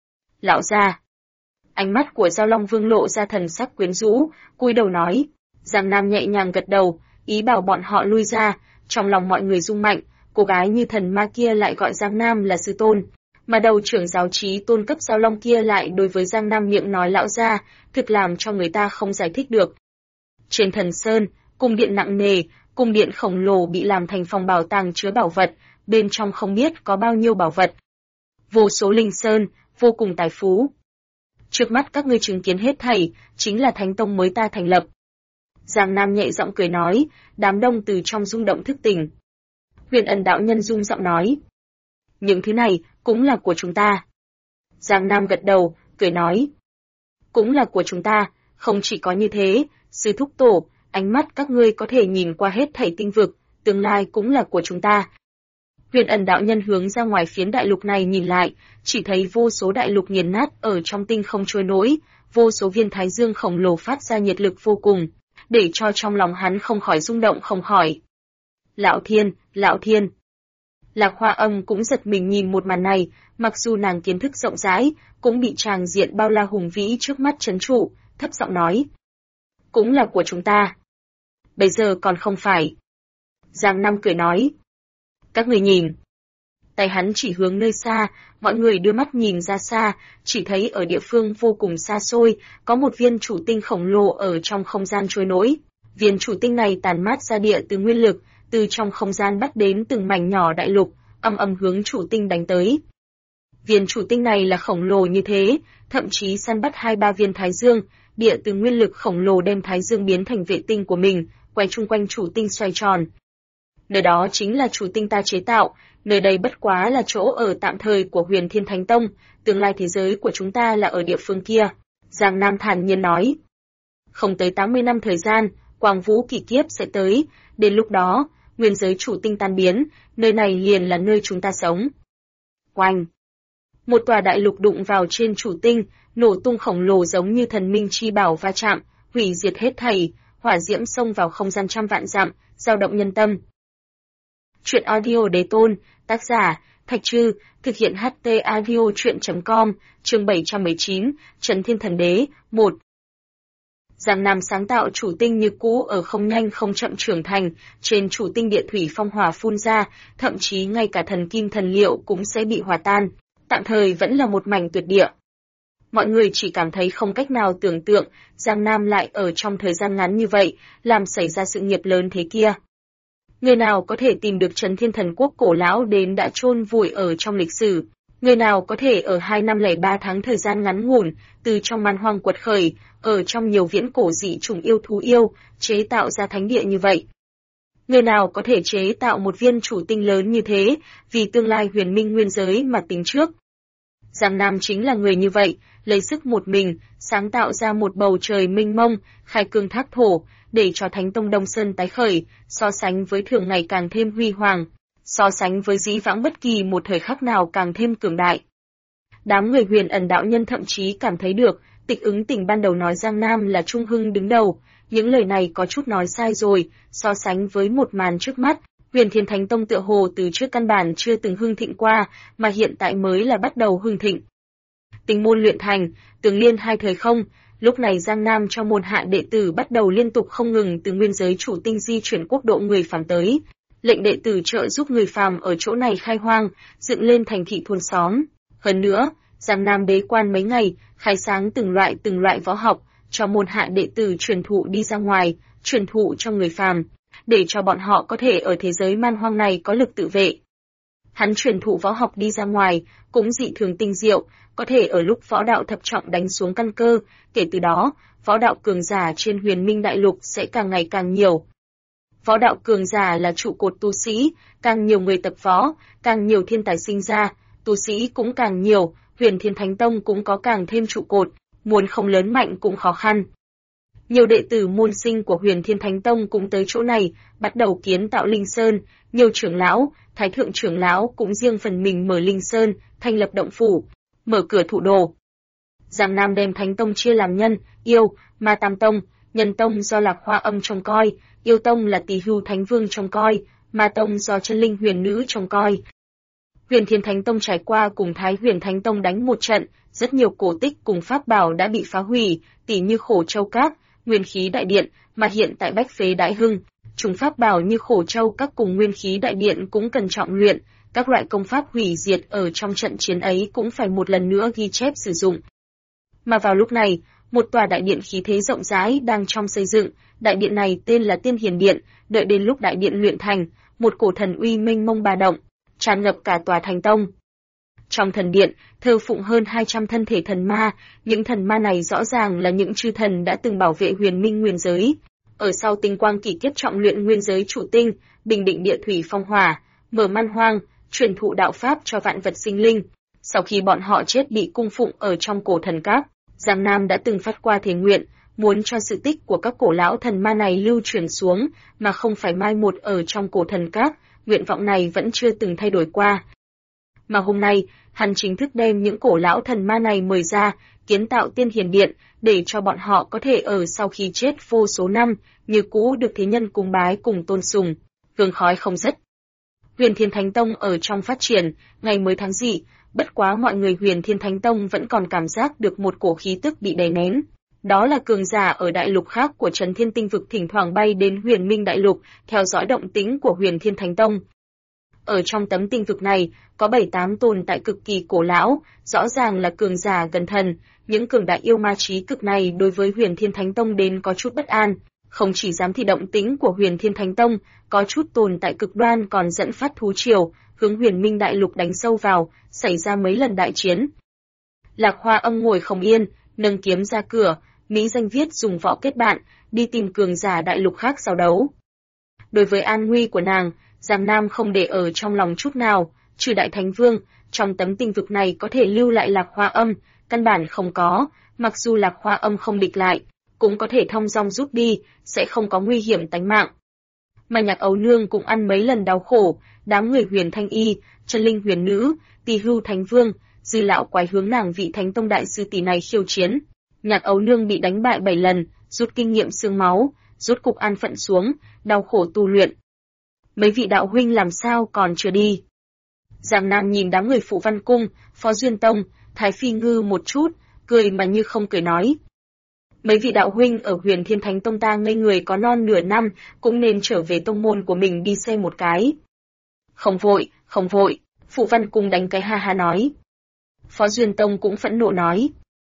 Speaker 1: Lão gia. Ánh mắt của Giao Long Vương lộ ra thần sắc quyến rũ, cúi đầu nói. Giang Nam nhẹ nhàng gật đầu, ý bảo bọn họ lui ra, trong lòng mọi người rung mạnh, cô gái như thần ma kia lại gọi Giang Nam là sư tôn. Mà đầu trưởng giáo trí tôn cấp Giao Long kia lại đối với Giang Nam miệng nói lão gia, thực làm cho người ta không giải thích được. Trên Thần Sơn, cung điện nặng nề, cung điện khổng lồ bị làm thành phòng bảo tàng chứa bảo vật, bên trong không biết có bao nhiêu bảo vật. Vô số linh sơn, vô cùng tài phú. Trước mắt các ngươi chứng kiến hết thảy, chính là Thánh Tông mới ta thành lập. Giang Nam nhẹ giọng cười nói, đám đông từ trong rung động thức tỉnh. Huyền Ẩn đạo nhân rung giọng nói. Những thứ này, cũng là của chúng ta. Giang Nam gật đầu, cười nói. Cũng là của chúng ta, không chỉ có như thế, sư thúc tổ, ánh mắt các ngươi có thể nhìn qua hết thảy tinh vực, tương lai cũng là của chúng ta. Huyền Ẩn đạo nhân hướng ra ngoài phiến đại lục này nhìn lại, chỉ thấy vô số đại lục nghiền nát ở trong tinh không trôi nổi, vô số viên thái dương khổng lồ phát ra nhiệt lực vô cùng, để cho trong lòng hắn không khỏi rung động không khỏi. Lão Thiên, Lão Thiên. Lạc Hoa Âm cũng giật mình nhìn một màn này, mặc dù nàng kiến thức rộng rãi, cũng bị tràng diện bao la hùng vĩ trước mắt trấn trụ, thấp giọng nói. Cũng là của chúng ta. Bây giờ còn không phải. Giang Nam cười nói. Các người nhìn. Tay hắn chỉ hướng nơi xa, mọi người đưa mắt nhìn ra xa, chỉ thấy ở địa phương vô cùng xa xôi, có một viên chủ tinh khổng lồ ở trong không gian trôi nổi. Viên chủ tinh này tản mát ra địa từ nguyên lực, từ trong không gian bắt đến từng mảnh nhỏ đại lục, âm hướng chủ tinh đánh tới. Viên chủ tinh này là khổng lồ như thế, thậm chí săn bắt 2-3 viên thái dương, địa từ nguyên lực khổng lồ đem thái dương biến thành vệ tinh của mình, quay chung quanh chủ tinh xoay tròn. Nơi đó chính là chủ tinh ta chế tạo, nơi đây bất quá là chỗ ở tạm thời của Huyền Thiên Thánh Tông, tương lai thế giới của chúng ta là ở địa phương kia. Giang Nam thản nhiên nói. Không tới 80 năm thời gian, Quang Vũ kỷ kiếp sẽ tới, đến lúc đó, nguyên giới chủ tinh tan biến, nơi này liền là nơi chúng ta sống. Oanh! Một tòa đại lục đụng vào trên chủ tinh, nổ tung khổng lồ giống như thần minh chi bảo va chạm, hủy diệt hết thảy, hỏa diễm xông vào không gian trăm vạn dặm, dao động nhân tâm. Truyện audio đế tôn, tác giả, Thạch Trư, thực hiện HT audio truyện.com, chương 719, Trấn Thiên Thần Đế, 1. Giang Nam sáng tạo chủ tinh như cũ ở không nhanh không chậm trưởng thành, trên chủ tinh địa thủy phong hỏa phun ra, thậm chí ngay cả thần kim thần liệu cũng sẽ bị hòa tan, tạm thời vẫn là một mảnh tuyệt địa. Mọi người chỉ cảm thấy không cách nào tưởng tượng, Giang Nam lại ở trong thời gian ngắn như vậy, làm xảy ra sự nghiệp lớn thế kia. Người nào có thể tìm được Trấn Thiên Thần Quốc cổ lão đến đã chôn vùi ở trong lịch sử? Người nào có thể ở 2 năm 03 tháng thời gian ngắn ngủn, từ trong man hoang quật khởi, ở trong nhiều viễn cổ dị chủng yêu thú yêu, chế tạo ra thánh địa như vậy? Người nào có thể chế tạo một viên chủ tinh lớn như thế, vì tương lai huyền minh nguyên giới mà tính trước? Giang Nam chính là người như vậy, lấy sức một mình, sáng tạo ra một bầu trời mênh mông, khai cương thác thổ, để cho Thánh Tông Đông Sơn tái khởi, so sánh với thường ngày càng thêm huy hoàng, so sánh với dĩ vãng bất kỳ một thời khắc nào càng thêm cường đại. Đám người Huyền Ẩn đạo nhân thậm chí cảm thấy được, Tịch Ứng Tình ban đầu nói Giang Nam là Trung Hưng đứng đầu, những lời này có chút nói sai rồi, so sánh với một màn trước mắt, Huyền Thiên Thánh Tông tựa hồ từ trước căn bản chưa từng hưng thịnh qua, mà hiện tại mới là bắt đầu hưng thịnh. Tinh môn luyện thành, tương liên hai thời không, lúc này Giang Nam cho môn hạ đệ tử bắt đầu liên tục không ngừng từ nguyên giới chủ tinh di chuyển quốc độ người phàm tới, lệnh đệ tử trợ giúp người phàm ở chỗ này khai hoang, dựng lên thành thị thôn xóm. Hơn nữa, Giang Nam bế quan mấy ngày, khai sáng từng loại võ học, cho môn hạ đệ tử truyền thụ đi ra ngoài, truyền thụ cho người phàm, để cho bọn họ có thể ở thế giới man hoang này có lực tự vệ. Hắn truyền thụ võ học đi ra ngoài, cũng dị thường tinh diệu, có thể ở lúc võ đạo thập trọng đánh xuống căn cơ, kể từ đó, võ đạo cường giả trên huyền minh đại lục sẽ càng ngày càng nhiều. Võ đạo cường giả là trụ cột tu sĩ, càng nhiều người tập võ, càng nhiều thiên tài sinh ra, tu sĩ cũng càng nhiều, Huyền Thiên Thánh Tông cũng có càng thêm trụ cột, muốn không lớn mạnh cũng khó khăn. Nhiều đệ tử môn sinh của Huyền Thiên Thánh Tông cũng tới chỗ này, bắt đầu kiến tạo Linh Sơn, nhiều trưởng lão, thái thượng trưởng lão cũng riêng phần mình mở Linh Sơn, thành lập động phủ, mở cửa thụ đồ. Giang Nam đem Thánh Tông chia làm nhân, yêu, ma tam tông, nhân tông do Lạc Hoa Âm trông coi, yêu tông là Tỳ Hưu Thánh Vương trông coi, ma tông do Chân Linh Huyền Nữ trông coi. Huyền Thiên Thánh Tông trải qua cùng Thái Huyền Thánh Tông đánh một trận, rất nhiều cổ tích cùng pháp bảo đã bị phá hủy, tỉ như Khổ Châu Các, Nguyên Khí Đại Điện, mà hiện tại Bách Phế Đại Hưng, chúng pháp bảo như Khổ Châu Các cùng Nguyên Khí Đại Điện cũng cần trọng luyện, các loại công pháp hủy diệt ở trong trận chiến ấy cũng phải một lần nữa ghi chép sử dụng. Mà vào lúc này, một tòa đại điện khí thế rộng rãi đang trong xây dựng, đại điện này tên là Tiên Hiền Điện, đợi đến lúc đại điện luyện thành, một cổ thần uy mênh mông ba động, tràn ngập cả tòa Thánh Tông. Trong thần điện, thờ phụng hơn 200 thân thể thần ma, những thần ma này rõ ràng là những chư thần đã từng bảo vệ huyền minh nguyên giới. Ở sau tinh quang kỷ kiếp trọng luyện nguyên giới chủ tinh, bình định địa thủy phong hỏa, mở man hoang, truyền thụ đạo pháp cho vạn vật sinh linh. Sau khi bọn họ chết bị cung phụng ở trong cổ thần các, Giang Nam đã từng phát qua thề nguyện, muốn cho sự tích của các cổ lão thần ma này lưu truyền xuống, mà không phải mai một ở trong cổ thần các, nguyện vọng này vẫn chưa từng thay đổi qua. Mà hôm nay, hắn chính thức đem những cổ lão thần ma này mời ra, kiến tạo Tiên Hiền Điện, để cho bọn họ có thể ở sau khi chết vô số năm, như cũ được thế nhân cung bái cùng tôn sùng, hương khói không dứt. Huyền Thiên Thánh Tông ở trong phát triển, ngày mới tháng dị, bất quá mọi người Huyền Thiên Thánh Tông vẫn còn cảm giác được một cổ khí tức bị đè nén. Đó là cường giả ở đại lục khác của Trấn Thiên Tinh Vực thỉnh thoảng bay đến Huyền Minh Đại Lục, theo dõi động tĩnh của Huyền Thiên Thánh Tông. Ở trong tấm tinh vực này, có 7-8 tồn tại cực kỳ cổ lão, rõ ràng là cường giả gần thần, những cường đại yêu ma trí cực này đối với Huyền Thiên Thánh Tông đến có chút bất an, không chỉ dám thị động tĩnh của Huyền Thiên Thánh Tông, có chút tồn tại cực đoan còn dẫn phát thú triều, hướng Huyền Minh Đại Lục đánh sâu vào, xảy ra mấy lần đại chiến. Lạc Hoa Âm ngồi không yên, nâng kiếm ra cửa, mỹ danh viết dùng võ kết bạn, đi tìm cường giả đại lục khác giao đấu. Đối với an nguy của nàng, Giang Nam không để ở trong lòng chút nào, trừ Đại Thánh Vương, trong tấm tinh vực này có thể lưu lại Lạc Hoa Âm, căn bản không có, mặc dù Lạc Hoa Âm không địch lại, cũng có thể thong dong rút đi, sẽ không có nguy hiểm tánh mạng. Mà Nhạc Ấu Nương cũng ăn mấy lần đau khổ, đám người Huyền Thanh Y, Chân Linh Huyền Nữ, Tỳ Hưu Thánh Vương, Dư lão quái hướng nàng vị Thánh Tông đại sư tỷ này khiêu chiến. Nhạc Ấu Nương bị đánh bại 7 lần, rút kinh nghiệm xương máu, rút cục an phận xuống, đau khổ tu luyện. Mấy vị đạo huynh làm sao còn chưa đi? Giang Nam nhìn đám người Phụ Văn Cung, Phó Duyên Tông, Thái Phi Ngư một chút, cười mà như không cười nói. Mấy vị đạo huynh ở Huyền Thiên Thánh Tông ta ngây người có non nửa năm, cũng nên trở về tông môn của mình đi xem một cái. Không vội, Phụ Văn Cung đánh cái ha ha nói. Phó Duyên Tông cũng phẫn nộ nói.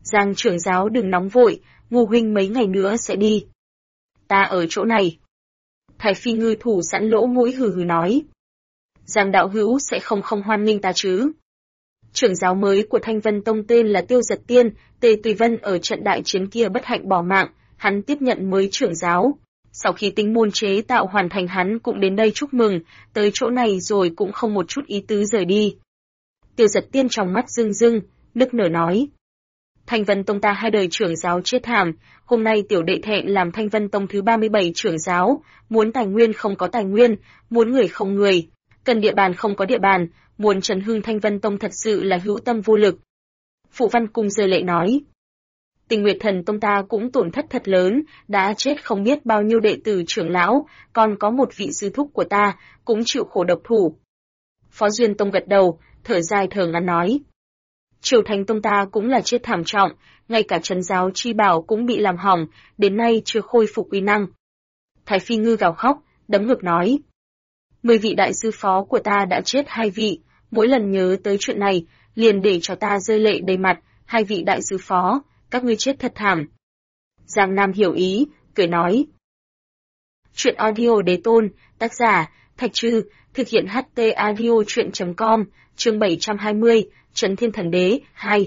Speaker 1: Giang trưởng giáo đừng nóng vội, Ngô huynh mấy ngày nữa sẽ đi. Ta ở chỗ này. Thái Phi Ngư thủ sẵn lỗ mũi hừ hừ nói. Giang đạo hữu sẽ không hoan nghênh ta chứ? Trưởng giáo mới của Thanh Vân Tông tên là Tiêu Giật Tiên, Tề Tùy Vân ở trận đại chiến kia bất hạnh bỏ mạng, hắn tiếp nhận mới trưởng giáo. Sau khi tinh môn chế tạo hoàn thành hắn cũng đến đây chúc mừng, tới chỗ này rồi cũng không một chút ý tứ rời đi. Tiêu Giật Tiên trong mắt rưng rưng, nức nở nói. Thanh Vân Tông ta 2 đời trưởng giáo chết thảm, hôm nay tiểu đệ thẹn làm Thanh Vân Tông thứ 37 trưởng giáo, muốn tài nguyên không có tài nguyên, muốn người không người, cần địa bàn không có địa bàn, muốn trấn hưng Thanh Vân Tông thật sự là hữu tâm vô lực. Phụ Văn Cung rơi lệ nói. Tình Nguyệt Thần Tông ta cũng tổn thất thật lớn, đã chết không biết bao nhiêu đệ tử trưởng lão, còn có một vị sư thúc của ta, cũng chịu khổ độc thủ. Phó Duyên Tông gật đầu, thở dài thở ngắn nói. Triều Thánh Tông ta cũng là chết thảm trọng, ngay cả trấn giáo chi bảo cũng bị làm hỏng, đến nay chưa khôi phục uy năng. Thái Phi Ngư gào khóc, đấm ngực nói. 10 vị đại sư phó của ta đã chết 2 vị, mỗi lần nhớ tới chuyện này, liền để cho ta rơi lệ đầy mặt, 2 vị đại sư phó, các ngươi chết thật thảm. Giang Nam hiểu ý, cười nói. Chuyện audio đế tôn, tác giả, Thạch Trư, thực hiện HT audio chuyện.com, chương 720, Trấn Thiên Thần Đế, 2.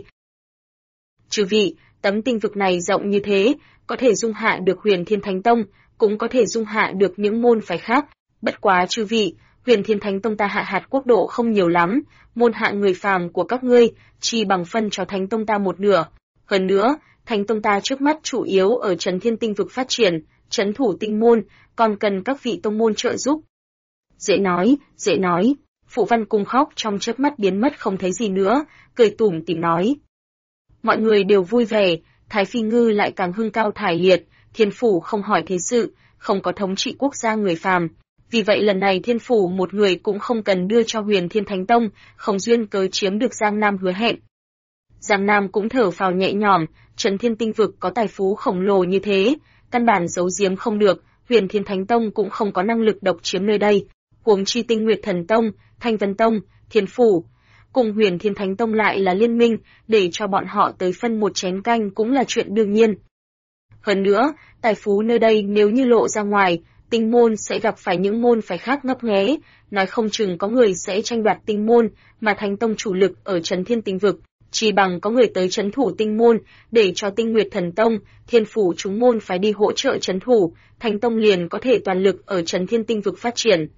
Speaker 1: Chư vị, tấm tinh vực này rộng như thế, có thể dung hạ được Huyền Thiên Thánh Tông, cũng có thể dung hạ được những môn phái khác. Bất quá chư vị, Huyền Thiên Thánh Tông ta hạ hạt quốc độ không nhiều lắm, môn hạ người phàm của các ngươi, chỉ bằng phân cho Thánh Tông ta một nửa. Hơn nữa, Thánh Tông ta trước mắt chủ yếu ở Trấn Thiên Tinh vực phát triển, trấn thủ tinh môn, còn cần các vị tông môn trợ giúp. Dễ nói, Phụ Văn Cung khóc trong chớp mắt biến mất không thấy gì nữa, cười tủm tỉm nói. Mọi người đều vui vẻ, Thái Phi Ngư lại càng hưng cao thải liệt, Thiên Phủ không hỏi thế sự, không có thống trị quốc gia người phàm. Vì vậy lần này Thiên Phủ một người cũng không cần đưa cho Huyền Thiên Thánh Tông, không duyên cớ chiếm được Giang Nam hứa hẹn. Giang Nam cũng thở phào nhẹ nhõm, Trấn Thiên Tinh vực có tài phú khổng lồ như thế, căn bản giấu giếm không được, Huyền Thiên Thánh Tông cũng không có năng lực độc chiếm nơi đây. Huống chi Tinh Nguyệt Thần Tông, Thanh Vân Tông, Thiên Phủ cùng Huyền Thiên Thánh Tông lại là liên minh, để cho bọn họ tới phân một chén canh cũng là chuyện đương nhiên. Hơn nữa, tài phú nơi đây nếu như lộ ra ngoài, tinh môn sẽ gặp phải những môn phái khác ngấp nghé, nói không chừng có người sẽ tranh đoạt tinh môn, mà Thánh Tông chủ lực ở Trấn Thiên Tinh vực, chỉ bằng có người tới trấn thủ tinh môn, để cho Tinh Nguyệt Thần Tông, Thiên Phủ chúng môn phái đi hỗ trợ trấn thủ, Thánh Tông liền có thể toàn lực ở Trấn Thiên Tinh vực phát triển.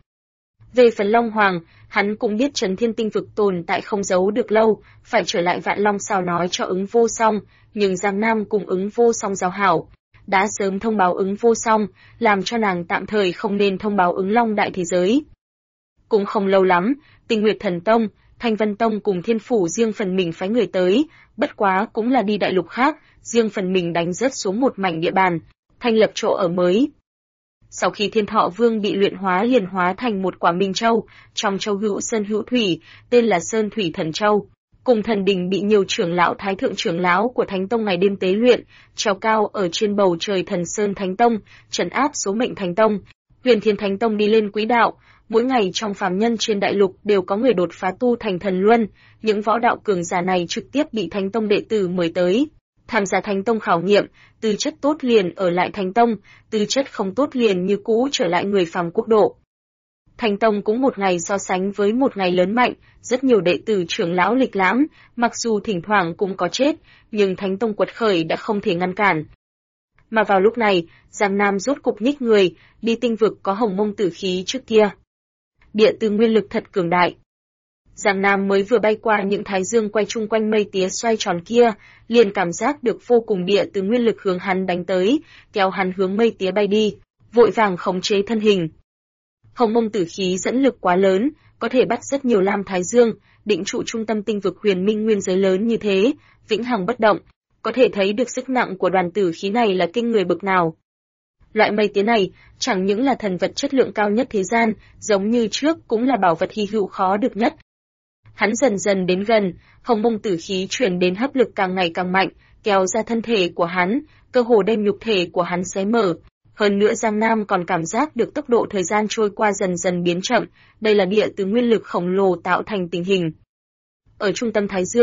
Speaker 1: Về phần Long Hoàng, hắn cũng biết Trấn Thiên Tinh vực tồn tại không giấu được lâu, phải trở lại Vạn Long sao nói cho Ứng Vô Song, nhưng Giang Nam cùng Ứng Vô Song giao hảo, đã sớm thông báo Ứng Vô Song, làm cho nàng tạm thời không nên thông báo Ứng Long đại thế giới. Cũng không lâu lắm, Tinh Nguyệt Thần Tông, Thanh Vân Tông cùng Thiên Phủ riêng phần mình phái người tới, bất quá cũng là đi đại lục khác, riêng phần mình đánh rớt xuống một mảnh địa bàn, thành lập chỗ ở mới. Sau khi Thiên Thọ Vương bị luyện hóa liền hóa thành một quả Minh Châu, trong châu hữu sơn hữu thủy, tên là Sơn Thủy Thần Châu. Cùng thần đình bị nhiều trưởng lão thái thượng trưởng lão của Thánh Tông ngày đêm tế luyện, treo cao ở trên bầu trời Thần Sơn Thánh Tông, trấn áp số mệnh Thánh Tông. Huyền Thiên Thánh Tông đi lên quỹ đạo, mỗi ngày trong phàm nhân trên đại lục đều có người đột phá tu thành thần luân, những võ đạo cường giả này trực tiếp bị Thánh Tông đệ tử mời tới, tham gia Thánh Tông khảo nghiệm, tư chất tốt liền ở lại Thánh Tông, tư chất không tốt liền như cũ trở lại người phàm quốc độ. Thánh Tông cũng một ngày so sánh với một ngày lớn mạnh, rất nhiều đệ tử trưởng lão lịch lãm, mặc dù thỉnh thoảng cũng có chết, nhưng Thánh Tông quật khởi đã không thể ngăn cản. Mà vào lúc này, Giang Nam rốt cục nhích người, đi tinh vực có hồng mông tử khí trước kia. Địa từ nguyên lực thật cường đại. Giang Nam mới vừa bay qua những thái dương quay chung quanh mây tía xoay tròn kia, liền cảm giác được vô cùng địa từ nguyên lực hướng hắn đánh tới, kéo hắn hướng mây tía bay đi, vội vàng khống chế thân hình. Hồng mông tử khí dẫn lực quá lớn, có thể bắt rất nhiều lam thái dương, định trụ trung tâm tinh vực huyền minh nguyên giới lớn như thế, vĩnh hằng bất động, có thể thấy được sức nặng của đoàn tử khí này là kinh người bực nào. Loại mây tía này chẳng những là thần vật chất lượng cao nhất thế gian, giống như trước cũng là bảo vật hy hữu khó được nhất. Hắn dần dần đến gần, hồng mông tử khí chuyển đến hấp lực càng ngày càng mạnh, kéo ra thân thể của hắn, cơ hồ đem nhục thể của hắn xé mở. Hơn nữa Giang Nam còn cảm giác được tốc độ thời gian trôi qua dần dần biến chậm, đây là địa từ nguyên lực khổng lồ tạo thành tình hình. Ở trung tâm Thái Dương,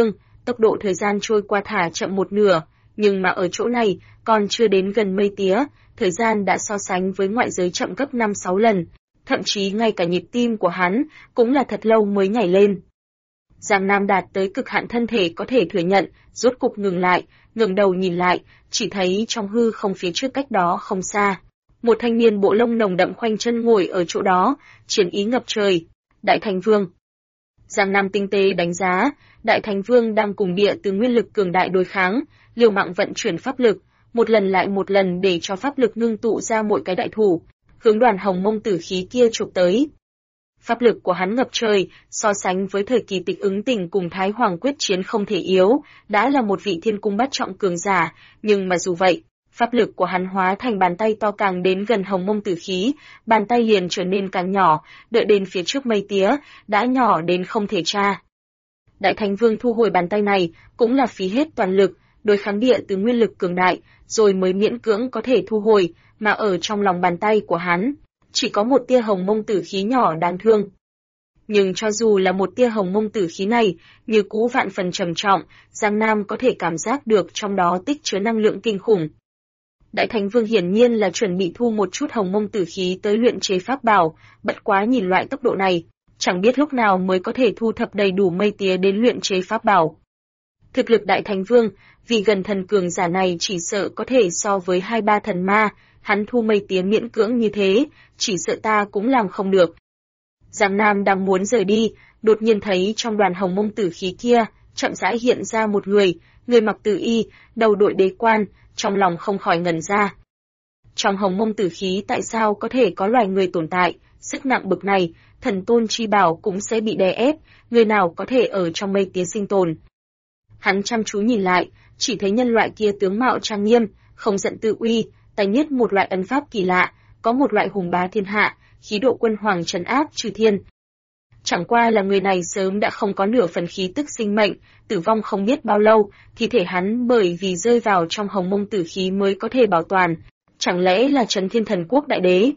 Speaker 1: tốc độ thời gian trôi qua thả chậm một nửa, nhưng mà ở chỗ này, còn chưa đến gần mây tía, thời gian đã so sánh với ngoại giới chậm gấp 5-6 lần, thậm chí ngay cả nhịp tim của hắn cũng là thật lâu mới nhảy lên. Giang Nam đạt tới cực hạn thân thể có thể thừa nhận, rốt cục ngừng lại, ngẩng đầu nhìn lại, chỉ thấy trong hư không phía trước cách đó không xa. Một thanh niên bộ lông nồng đậm khoanh chân ngồi ở chỗ đó, chiến ý ngập trời. Đại Thành Vương. Giang Nam tinh tế đánh giá, Đại Thành Vương đang cùng địa từ nguyên lực cường đại đối kháng, liều mạng vận chuyển pháp lực, một lần lại một lần để cho pháp lực ngưng tụ ra mỗi cái đại thủ, hướng đoàn hồng mông tử khí kia chụp tới. Pháp lực của hắn ngập trời, so sánh với thời kỳ Tịch Ứng Tình cùng Thái Hoàng quyết chiến không thể yếu, đã là một vị thiên cung bát trọng cường giả, nhưng mà dù vậy, pháp lực của hắn hóa thành bàn tay to càng đến gần hồng mông tử khí, bàn tay liền trở nên càng nhỏ, đợi đến phía trước mây tía, đã nhỏ đến không thể tra. Đại Thành Vương thu hồi bàn tay này, cũng là phí hết toàn lực, đối kháng địa từ nguyên lực cường đại, rồi mới miễn cưỡng có thể thu hồi, mà ở trong lòng bàn tay của hắn, chỉ có một tia hồng mông tử khí nhỏ đáng thương. Nhưng cho dù là một tia hồng mông tử khí này, như cũ vạn phần trầm trọng, Giang Nam có thể cảm giác được trong đó tích chứa năng lượng kinh khủng. Đại Thành Vương hiển nhiên là chuẩn bị thu một chút hồng mông tử khí tới luyện chế pháp bảo, bất quá nhìn loại tốc độ này, chẳng biết lúc nào mới có thể thu thập đầy đủ mây tía đến luyện chế pháp bảo. Thực lực Đại Thành Vương, vì gần thần cường giả này chỉ sợ có thể so với 2-3 thần ma, hắn thu mây tía miễn cưỡng như thế, chỉ sợ ta cũng làm không được. Giang Nam đang muốn rời đi, đột nhiên thấy trong đoàn hồng mông tử khí kia, chậm rãi hiện ra một người mặc tử y, đầu đội đế quan, trong lòng không khỏi ngẩn ra. Trong hồng mông tử khí tại sao có thể có loài người tồn tại, sức nặng bực này, thần tôn chi bảo cũng sẽ bị đè ép, người nào có thể ở trong mây tía sinh tồn. Hắn chăm chú nhìn lại, chỉ thấy nhân loại kia tướng mạo trang nghiêm, không giận tự uy, tay niết một loại ấn pháp kỳ lạ, có một loại hùng bá thiên hạ, khí độ quân hoàng trấn áp chư thiên. Chẳng qua là người này sớm đã không có nửa phần khí tức sinh mệnh, tử vong không biết bao lâu, thi thể hắn bởi vì rơi vào trong hồng mông tử khí mới có thể bảo toàn. Chẳng lẽ là Trấn Thiên Thần Quốc đại đế?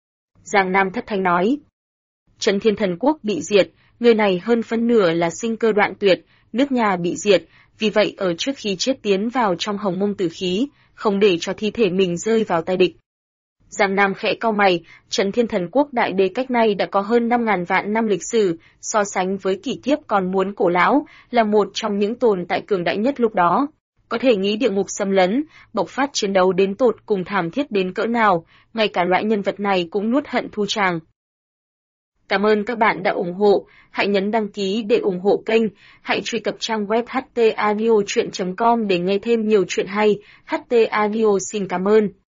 Speaker 1: Giang Nam thất thanh nói. Trấn Thiên Thần Quốc bị diệt, người này hơn phân nửa là sinh cơ đoạn tuyệt, nước nhà bị diệt, vì vậy ở trước khi chết tiến vào trong hồng mông tử khí, không để cho thi thể mình rơi vào tay địch. Giang Nam khẽ cau mày, Trấn Thiên Thần Quốc đại đế cách nay đã có hơn 5.000 vạn năm lịch sử, so sánh với kỷ kiếp còn muốn cổ lão, là một trong những tồn tại cường đại nhất lúc đó. Có thể nghĩ địa ngục xâm lấn, bộc phát chiến đấu đến tột cùng thảm thiết đến cỡ nào, ngay cả loại nhân vật này cũng nuốt hận thu tràng. Cảm ơn các bạn đã ủng hộ, hãy nhấn đăng ký để ủng hộ kênh, hãy truy cập trang web htaudio.com để nghe thêm nhiều chuyện hay. HT Audio xin cảm ơn.